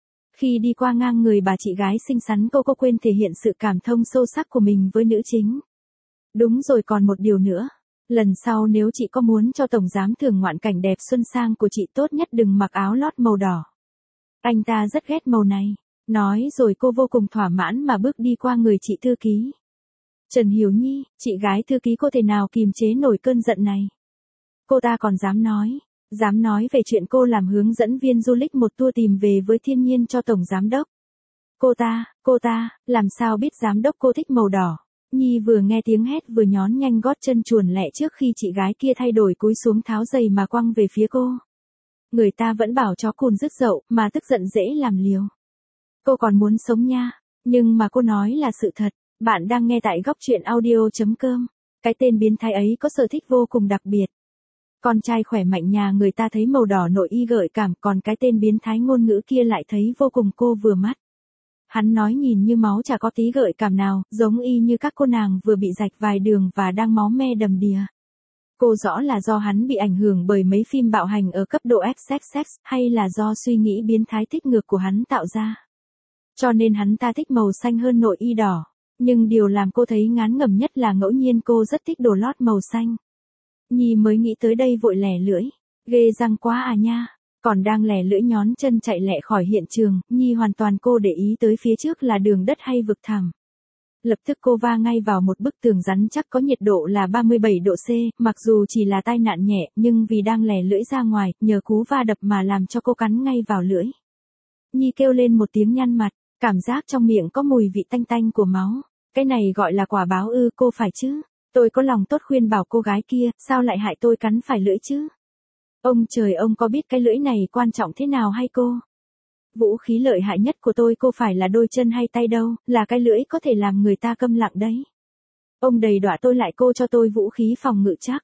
Khi đi qua ngang người bà chị gái xinh xắn, cô có quên thể hiện sự cảm thông sâu sắc của mình với nữ chính. Đúng rồi, còn một điều nữa. Lần sau nếu chị có muốn cho tổng giám thưởng ngoạn cảnh đẹp xuân sang của chị, tốt nhất đừng mặc áo lót màu đỏ. Anh ta rất ghét màu này. Nói rồi cô vô cùng thỏa mãn mà bước đi qua người chị thư ký. Trần Hiểu Nhi, chị gái thư ký, cô thể nào kìm chế nổi cơn giận này. Cô ta còn dám nói, dám nói về chuyện cô làm hướng dẫn viên du lịch một tour tìm về với thiên nhiên cho tổng giám đốc. Cô ta, cô ta, làm sao biết giám đốc cô thích màu đỏ. Nhi vừa nghe tiếng hét vừa nhón nhanh gót chân chuồn lẹ trước khi chị gái kia thay đổi cúi xuống tháo giày mà quăng về phía cô. Người ta vẫn bảo chó cùn rứt dậu, mà tức giận dễ làm liều. Cô còn muốn sống nha, nhưng mà cô nói là sự thật. Bạn đang nghe tại góc truyện audio chấm com. Cái tên biến thái ấy có sở thích vô cùng đặc biệt. Con trai khỏe mạnh nhà người ta thấy màu đỏ nội y gợi cảm, còn cái tên biến thái ngôn ngữ kia lại thấy vô cùng cô vừa mắt. Hắn nói nhìn như máu chả có tí gợi cảm nào, giống y như các cô nàng vừa bị rạch vài đường và đang máu me đầm đìa. Cô rõ là do hắn bị ảnh hưởng bởi mấy phim bạo hành ở cấp độ ích ích ích, hay là do suy nghĩ biến thái thích ngược của hắn tạo ra. Cho nên hắn ta thích màu xanh hơn nội y đỏ. Nhưng điều làm cô thấy ngán ngẩm nhất là ngẫu nhiên cô rất thích đồ lót màu xanh. Nhi mới nghĩ tới đây vội lẻ lưỡi. Ghê răng quá à nha. Còn đang lẻ lưỡi nhón chân chạy lẹ khỏi hiện trường, Nhi hoàn toàn cô để ý tới phía trước là đường đất hay vực thẳm. Lập tức cô va ngay vào một bức tường rắn chắc có nhiệt độ là ba mươi bảy độ C, mặc dù chỉ là tai nạn nhẹ, nhưng vì đang lẻ lưỡi ra ngoài, nhờ cú va đập mà làm cho cô cắn ngay vào lưỡi. Nhi kêu lên một tiếng nhăn mặt, cảm giác trong miệng có mùi vị tanh tanh của máu. Cái này gọi là quả báo ư? Cô phải chứ? Tôi có lòng tốt khuyên bảo cô gái kia, sao lại hại tôi cắn phải lưỡi chứ? Ông trời, ông có biết cái lưỡi này quan trọng thế nào hay cô? Vũ khí lợi hại nhất của tôi cô phải là đôi chân hay tay đâu, là cái lưỡi có thể làm người ta câm lặng đấy. Ông đầy đọa tôi lại cô cho tôi vũ khí phòng ngự chắc.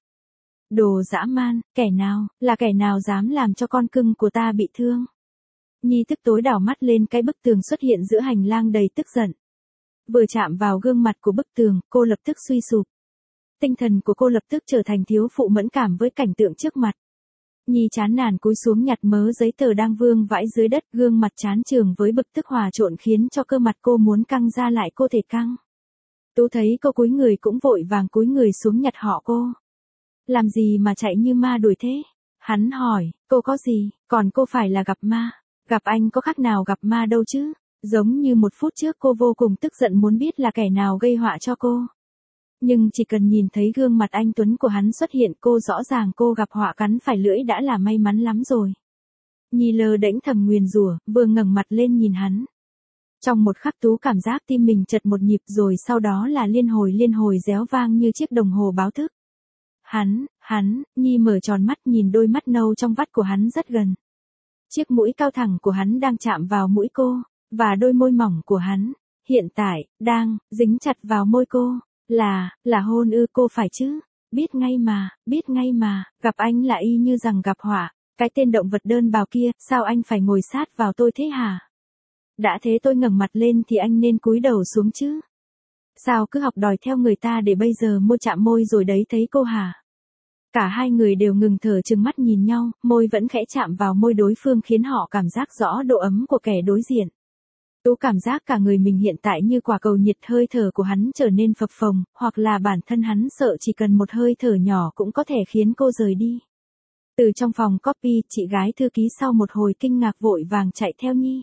Đồ dã man, kẻ nào, là kẻ nào dám làm cho con cưng của ta bị thương? Nhi tức tối đảo mắt lên cái bức tường xuất hiện giữa hành lang đầy tức giận. Vừa chạm vào gương mặt của bức tường, cô lập tức suy sụp. Tinh thần của cô lập tức trở thành thiếu phụ mẫn cảm với cảnh tượng trước mặt. Nhi chán nản cúi xuống nhặt mớ giấy tờ đang vương vãi dưới đất, gương mặt chán chường với bực tức hòa trộn khiến cho cơ mặt cô muốn căng ra lại cô thể căng. Tú thấy cô cúi người cũng vội vàng cúi người xuống nhặt họ cô. Làm gì mà chạy như ma đuổi thế? Hắn hỏi, cô có gì, còn cô phải là gặp ma. Gặp anh có khác nào gặp ma đâu chứ. Giống như một phút trước cô vô cùng tức giận muốn biết là kẻ nào gây họa cho cô. Nhưng chỉ cần nhìn thấy gương mặt anh tuấn của hắn xuất hiện, cô rõ ràng cô gặp họa cắn phải lưỡi đã là may mắn lắm rồi. Nhi lơ đễnh thầm nguyền rủa, vừa ngẩng mặt lên nhìn hắn. Trong một khắc Tú cảm giác tim mình chật một nhịp, rồi sau đó là liên hồi liên hồi réo vang như chiếc đồng hồ báo thức. Hắn, hắn, Nhi mở tròn mắt nhìn đôi mắt nâu trong vắt của hắn rất gần. Chiếc mũi cao thẳng của hắn đang chạm vào mũi cô, và đôi môi mỏng của hắn, hiện tại, đang, dính chặt vào môi cô. Là, là hôn ư? Cô phải chứ? Biết ngay mà, biết ngay mà, gặp anh là y như rằng gặp họa. Cái tên động vật đơn bào kia, sao anh phải ngồi sát vào tôi thế hả? Đã thế tôi ngẩng mặt lên thì anh nên cúi đầu xuống chứ. Sao cứ học đòi theo người ta để bây giờ môi chạm môi rồi đấy thấy cô hả? Cả hai người đều ngừng thở trừng mắt nhìn nhau, môi vẫn khẽ chạm vào môi đối phương khiến họ cảm giác rõ độ ấm của kẻ đối diện. Tú cảm giác cả người mình hiện tại như quả cầu nhiệt, hơi thở của hắn trở nên phập phồng, hoặc là bản thân hắn sợ chỉ cần một hơi thở nhỏ cũng có thể khiến cô rời đi. Từ trong phòng copy, chị gái thư ký sau một hồi kinh ngạc vội vàng chạy theo Nhi.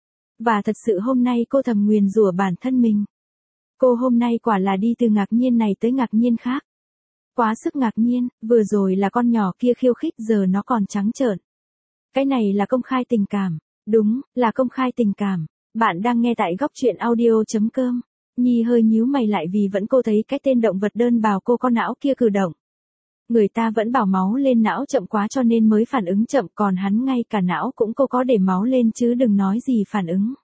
Và thật sự hôm nay cô thầm nguyền rủa bản thân mình. Cô hôm nay quả là đi từ ngạc nhiên này tới ngạc nhiên khác. Quá sức ngạc nhiên, vừa rồi là con nhỏ kia khiêu khích, giờ nó còn trắng trợn. Cái này là công khai tình cảm. Đúng, là công khai tình cảm. Bạn đang nghe tại góc truyện audio chấm com. Nhi hơi nhíu mày lại vì vẫn cô thấy cái tên động vật đơn bào cô có não kia cử động. Người ta vẫn bảo máu lên não chậm quá cho nên mới phản ứng chậm, còn hắn ngay cả não cũng cô có để máu lên chứ đừng nói gì phản ứng.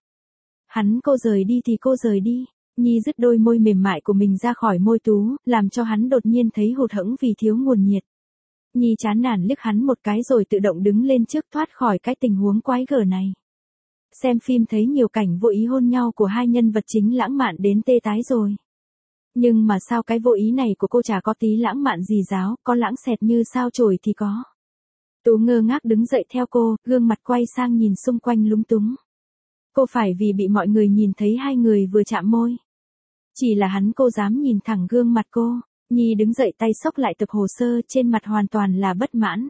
Hắn cô rời đi thì cô rời đi. Nhi dứt đôi môi mềm mại của mình ra khỏi môi Tú, làm cho hắn đột nhiên thấy hụt hẫng vì thiếu nguồn nhiệt. Nhi chán nản liếc hắn một cái rồi tự động đứng lên trước thoát khỏi cái tình huống quái gở này. Xem phim thấy nhiều cảnh vô ý hôn nhau của hai nhân vật chính lãng mạn đến tê tái rồi. Nhưng mà sao cái vô ý này của cô chả có tí lãng mạn gì giáo, có lãng xẹt như sao chổi thì có. Tú ngơ ngác đứng dậy theo cô, gương mặt quay sang nhìn xung quanh lúng túng. Cô phải vì bị mọi người nhìn thấy hai người vừa chạm môi. Chỉ là hắn cô dám nhìn thẳng gương mặt cô. Nhi đứng dậy tay xốc lại tập hồ sơ, trên mặt hoàn toàn là bất mãn.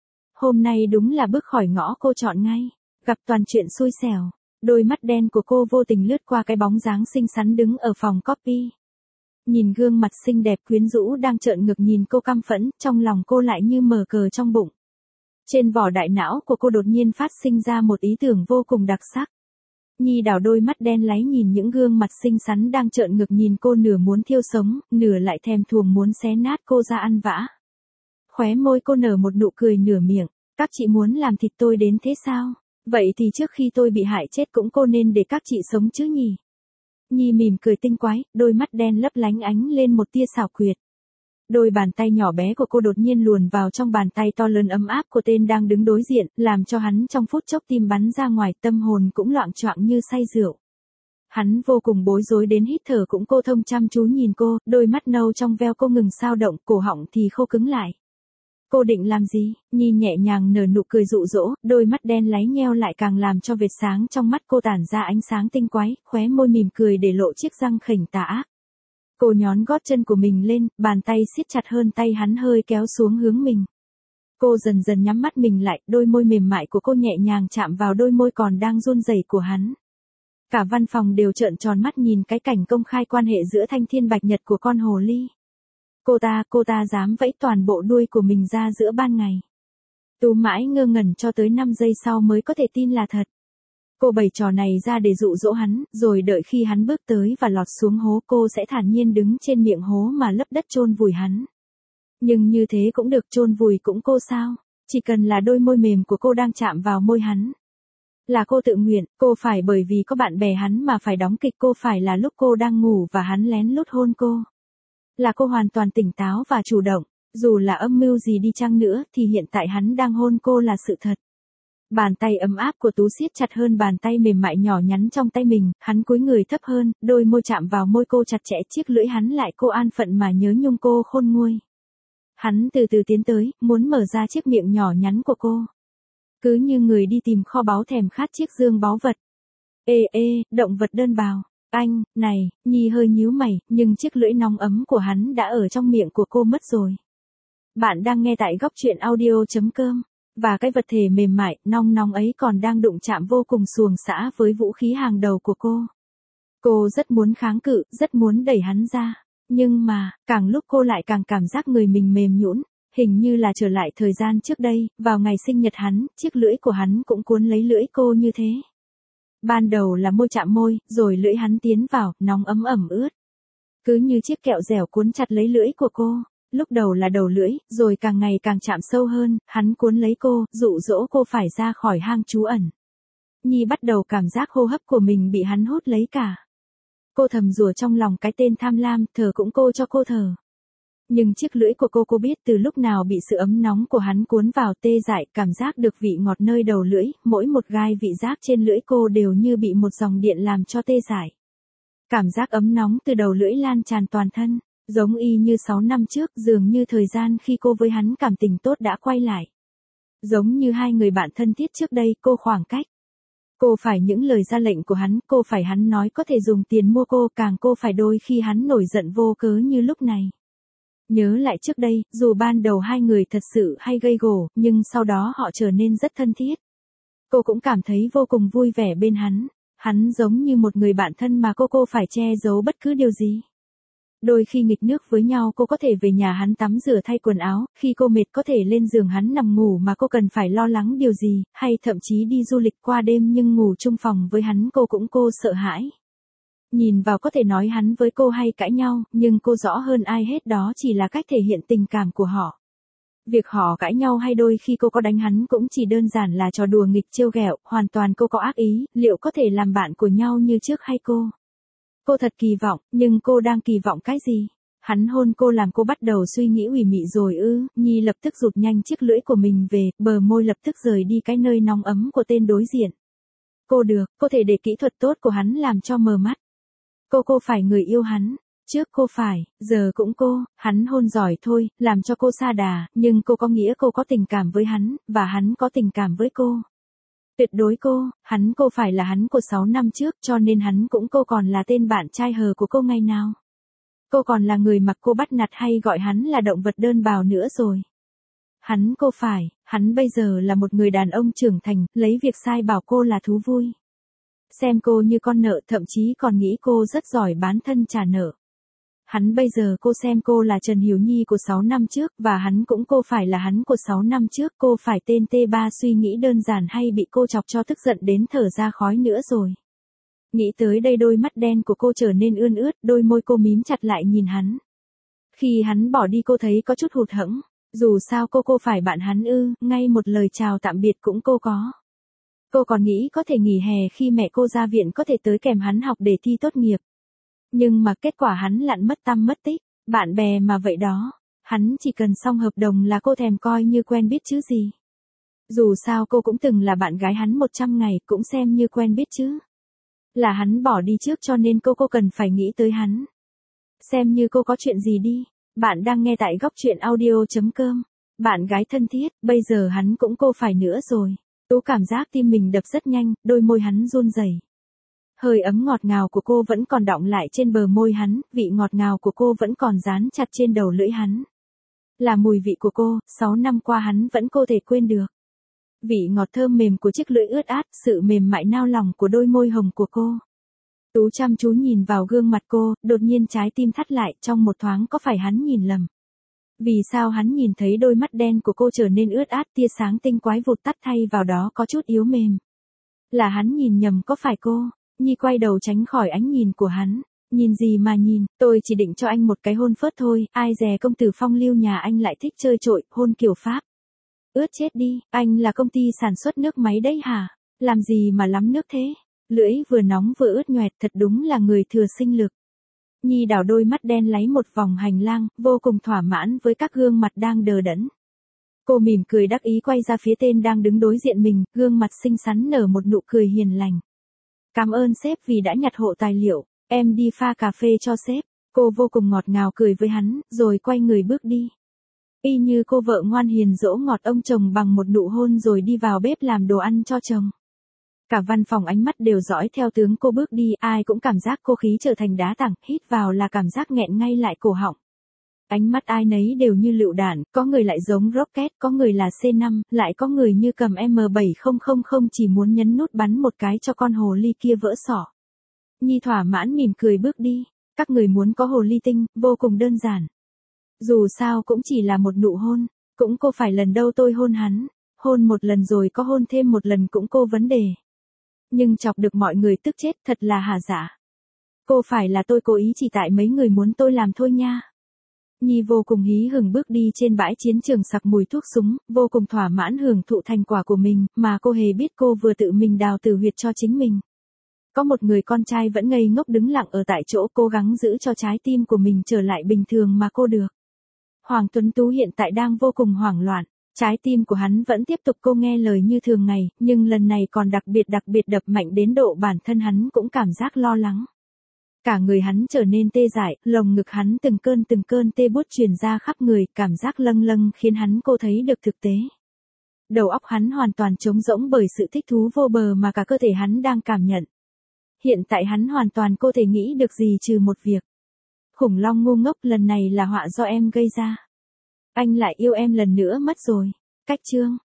Hôm nay đúng là bước khỏi ngõ cô chọn ngay. Gặp toàn chuyện xui xẻo. Đôi mắt đen của cô vô tình lướt qua cái bóng dáng xinh xắn đứng ở phòng copy. Nhìn gương mặt xinh đẹp quyến rũ đang trợn ngực nhìn cô căm phẫn, trong lòng cô lại như mở cờ trong bụng. Trên vỏ đại não của cô đột nhiên phát sinh ra một ý tưởng vô cùng đặc sắc. Nhi đảo đôi mắt đen láy nhìn những gương mặt xinh xắn đang trợn ngực nhìn cô, nửa muốn thiêu sống, nửa lại thèm thuồng muốn xé nát cô ra ăn vã. Khóe môi cô nở một nụ cười nửa miệng, các chị muốn làm thịt tôi đến thế sao? Vậy thì trước khi tôi bị hại chết cũng cô nên để các chị sống chứ nhỉ? Nhi mỉm cười tinh quái, đôi mắt đen lấp lánh ánh lên một tia xảo quyệt. Đôi bàn tay nhỏ bé của cô đột nhiên luồn vào trong bàn tay to lớn ấm áp của tên đang đứng đối diện, làm cho hắn trong phút chốc tim bắn ra ngoài, tâm hồn cũng loạng choạng như say rượu. Hắn vô cùng bối rối đến hít thở cũng cô thông chăm chú nhìn cô, đôi mắt nâu trong veo cô ngừng sao động, cổ họng thì khô cứng lại. Cô định làm gì? Nhi nhẹ nhàng nở nụ cười dụ dỗ, đôi mắt đen láy nheo lại càng làm cho vệt sáng trong mắt cô tản ra ánh sáng tinh quái, khóe môi mỉm cười để lộ chiếc răng khểnh tà ác. Cô nhón gót chân của mình lên, bàn tay siết chặt hơn, tay hắn hơi kéo xuống hướng mình. Cô dần dần nhắm mắt mình lại, đôi môi mềm mại của cô nhẹ nhàng chạm vào đôi môi còn đang run rẩy của hắn. Cả văn phòng đều trợn tròn mắt nhìn cái cảnh công khai quan hệ giữa Thanh Thiên Bạch Nhật của con hồ ly. Cô ta, cô ta dám vẫy toàn bộ đuôi của mình ra giữa ban ngày. Tú mãi ngơ ngẩn cho tới năm giây sau mới có thể tin là thật. Cô bày trò này ra để dụ dỗ hắn, rồi đợi khi hắn bước tới và lọt xuống hố cô sẽ thản nhiên đứng trên miệng hố mà lấp đất chôn vùi hắn. Nhưng như thế cũng được, chôn vùi cũng cô sao? Chỉ cần là đôi môi mềm của cô đang chạm vào môi hắn. Là cô tự nguyện, cô phải bởi vì có bạn bè hắn mà phải đóng kịch, cô phải là lúc cô đang ngủ và hắn lén lút hôn cô. Là cô hoàn toàn tỉnh táo và chủ động, dù là âm mưu gì đi chăng nữa thì hiện tại hắn đang hôn cô là sự thật. Bàn tay ấm áp của Tú siết chặt hơn bàn tay mềm mại nhỏ nhắn trong tay mình, hắn cúi người thấp hơn, đôi môi chạm vào môi cô chặt chẽ, chiếc lưỡi hắn lại cô an phận mà nhớ nhung cô khôn nguôi. Hắn từ từ tiến tới, muốn mở ra chiếc miệng nhỏ nhắn của cô. Cứ như người đi tìm kho báu thèm khát chiếc dương báu vật. Ê ê, động vật đơn bào. Anh, này, Nhi hơi nhíu mày, nhưng chiếc lưỡi nóng ấm của hắn đã ở trong miệng của cô mất rồi. Bạn đang nghe tại góc truyện audio chấm com. Và cái vật thể mềm mại, nong nóng ấy còn đang đụng chạm vô cùng xuồng xã với vũ khí hàng đầu của cô. Cô rất muốn kháng cự, rất muốn đẩy hắn ra. Nhưng mà, càng lúc cô lại càng cảm giác người mình mềm nhũn, hình như là trở lại thời gian trước đây, vào ngày sinh nhật hắn, chiếc lưỡi của hắn cũng cuốn lấy lưỡi cô như thế. Ban đầu là môi chạm môi, rồi lưỡi hắn tiến vào, nóng ấm ẩm ướt. Cứ như chiếc kẹo dẻo cuốn chặt lấy lưỡi của cô. Lúc đầu là đầu lưỡi, rồi càng ngày càng chạm sâu hơn, hắn cuốn lấy cô, dụ dỗ cô phải ra khỏi hang trú ẩn. Nhi bắt đầu cảm giác hô hấp của mình bị hắn hút lấy cả. Cô thầm rủa trong lòng cái tên tham lam, thở cũng cô cho cô thở. Nhưng chiếc lưỡi của cô cô biết từ lúc nào bị sự ấm nóng của hắn cuốn vào, tê dại, cảm giác được vị ngọt nơi đầu lưỡi, mỗi một gai vị giác trên lưỡi cô đều như bị một dòng điện làm cho tê dại. Cảm giác ấm nóng từ đầu lưỡi lan tràn toàn thân. Giống y như sáu năm trước, dường như thời gian khi cô với hắn cảm tình tốt đã quay lại. Giống như hai người bạn thân thiết trước đây, cô khoảng cách. Cô phải những lời ra lệnh của hắn, cô phải hắn nói có thể dùng tiền mua cô, càng cô phải đôi khi hắn nổi giận vô cớ như lúc này. Nhớ lại trước đây, dù ban đầu hai người thật sự hay gây gổ, nhưng sau đó họ trở nên rất thân thiết. Cô cũng cảm thấy vô cùng vui vẻ bên hắn. Hắn giống như một người bạn thân mà cô cô phải che giấu bất cứ điều gì. Đôi khi nghịch nước với nhau cô có thể về nhà hắn tắm rửa thay quần áo, khi cô mệt có thể lên giường hắn nằm ngủ mà cô cần phải lo lắng điều gì, hay thậm chí đi du lịch qua đêm nhưng ngủ chung phòng với hắn cô cũng cô sợ hãi. Nhìn vào có thể nói hắn với cô hay cãi nhau, nhưng cô rõ hơn ai hết đó chỉ là cách thể hiện tình cảm của họ. Việc họ cãi nhau hay đôi khi cô có đánh hắn cũng chỉ đơn giản là trò đùa nghịch trêu ghẹo, hoàn toàn cô có ác ý, liệu có thể làm bạn của nhau như trước hay cô? Cô thật kỳ vọng, nhưng cô đang kỳ vọng cái gì? Hắn hôn cô làm cô bắt đầu suy nghĩ ủy mị rồi ư, Nhi lập tức rụt nhanh chiếc lưỡi của mình về, bờ môi lập tức rời đi cái nơi nóng ấm của tên đối diện. Cô được, cô thể để kỹ thuật tốt của hắn làm cho mờ mắt. Cô cô phải người yêu hắn. Trước cô phải, giờ cũng cô, hắn hôn giỏi thôi, làm cho cô sa đà, nhưng cô có nghĩa cô có tình cảm với hắn, và hắn có tình cảm với cô. Tuyệt đối cô, hắn cô phải là hắn của sáu năm trước, cho nên hắn cũng cô còn là tên bạn trai hờ của cô ngày nào. Cô còn là người mặc cô bắt nạt hay gọi hắn là động vật đơn bào nữa rồi. Hắn cô phải, hắn bây giờ là một người đàn ông trưởng thành, lấy việc sai bảo cô là thú vui. Xem cô như con nợ, thậm chí còn nghĩ cô rất giỏi bán thân trả nợ. Hắn bây giờ cô xem cô là Trần Hiểu Nhi của sáu năm trước, và hắn cũng cô phải là hắn của sáu năm trước, cô phải tên T ba suy nghĩ đơn giản hay bị cô chọc cho tức giận đến thở ra khói nữa rồi. Nghĩ tới đây đôi mắt đen của cô trở nên ươn ướt, đôi môi cô mím chặt lại nhìn hắn. Khi hắn bỏ đi cô thấy có chút hụt hẫng, dù sao cô cô phải bạn hắn ư, ngay một lời chào tạm biệt cũng cô có. Cô còn nghĩ có thể nghỉ hè khi mẹ cô ra viện có thể tới kèm hắn học để thi tốt nghiệp. Nhưng mà kết quả hắn lặn mất tăm mất tích, bạn bè mà vậy đó, hắn chỉ cần xong hợp đồng là cô thèm coi như quen biết chứ gì. Dù sao cô cũng từng là bạn gái hắn một trăm ngày, cũng xem như quen biết chứ. Là hắn bỏ đi trước cho nên cô cô cần phải nghĩ tới hắn. Xem như cô có chuyện gì đi. Bạn đang nghe tại góc truyện audio chấm com. Bạn gái thân thiết, bây giờ hắn cũng cô phải nữa rồi. Tú cảm giác tim mình đập rất nhanh, đôi môi hắn run rẩy. Hơi ấm ngọt ngào của cô vẫn còn đọng lại trên bờ môi hắn, vị ngọt ngào của cô vẫn còn dán chặt trên đầu lưỡi hắn. Là mùi vị của cô, sáu năm qua hắn vẫn cô thể quên được. Vị ngọt thơm mềm của chiếc lưỡi ướt át, sự mềm mại nao lòng của đôi môi hồng của cô. Tú chăm chú nhìn vào gương mặt cô, đột nhiên trái tim thắt lại, trong một thoáng có phải hắn nhìn lầm. Vì sao hắn nhìn thấy đôi mắt đen của cô trở nên ướt át, tia sáng tinh quái vụt tắt thay vào đó có chút yếu mềm. Là hắn nhìn nhầm có phải cô? Nhi quay đầu tránh khỏi ánh nhìn của hắn. Nhìn gì mà nhìn, tôi chỉ định cho anh một cái hôn phớt thôi, ai dè công tử phong lưu nhà anh lại thích chơi trội, hôn kiểu Pháp. Ướt chết đi, anh là công ty sản xuất nước máy đấy hả? Làm gì mà lắm nước thế? Lưỡi vừa nóng vừa ướt nhoẹt, thật đúng là người thừa sinh lực. Nhi đảo đôi mắt đen láy một vòng hành lang, vô cùng thỏa mãn với các gương mặt đang đờ đẫn. Cô mỉm cười đắc ý quay ra phía tên đang đứng đối diện mình, gương mặt xinh xắn nở một nụ cười hiền lành. Cảm ơn sếp vì đã nhặt hộ tài liệu, em đi pha cà phê cho sếp. Cô vô cùng ngọt ngào cười với hắn, rồi quay người bước đi. Y như cô vợ ngoan hiền dỗ ngọt ông chồng bằng một nụ hôn rồi đi vào bếp làm đồ ăn cho chồng. Cả văn phòng ánh mắt đều dõi theo tướng cô bước đi, ai cũng cảm giác cô khí trở thành đá tảng, hít vào là cảm giác nghẹn ngay lại cổ họng. Ánh mắt ai nấy đều như lựu đạn, có người lại giống rocket, có người là C năm, lại có người như cầm M bảy không không không chỉ muốn nhấn nút bắn một cái cho con hồ ly kia vỡ sọ. Nhi thỏa mãn mỉm cười bước đi, các người muốn có hồ ly tinh, vô cùng đơn giản. Dù sao cũng chỉ là một nụ hôn, cũng cô phải lần đâu tôi hôn hắn, hôn một lần rồi có hôn thêm một lần cũng cô vấn đề. Nhưng chọc được mọi người tức chết thật là hả dạ. Cô phải là tôi cố ý chỉ tại mấy người muốn tôi làm thôi nha. Nhi vô cùng hí hửng bước đi trên bãi chiến trường sặc mùi thuốc súng, vô cùng thỏa mãn hưởng thụ thành quả của mình, mà cô hề biết cô vừa tự mình đào tử huyệt cho chính mình. Có một người con trai vẫn ngây ngốc đứng lặng ở tại chỗ cố gắng giữ cho trái tim của mình trở lại bình thường mà cô được. Hoàng Tuấn Tú hiện tại đang vô cùng hoảng loạn, trái tim của hắn vẫn tiếp tục cô nghe lời như thường ngày, nhưng lần này còn đặc biệt đặc biệt đập mạnh đến độ bản thân hắn cũng cảm giác lo lắng. Cả người hắn trở nên tê dại, lồng ngực hắn từng cơn từng cơn tê buốt truyền ra khắp người, cảm giác lâng lâng khiến hắn cô thấy được thực tế. Đầu óc hắn hoàn toàn trống rỗng bởi sự thích thú vô bờ mà cả cơ thể hắn đang cảm nhận. Hiện tại hắn hoàn toàn cô thể nghĩ được gì trừ một việc. Khủng long ngu ngốc, lần này là họa do em gây ra. Anh lại yêu em lần nữa mất rồi. Cách chương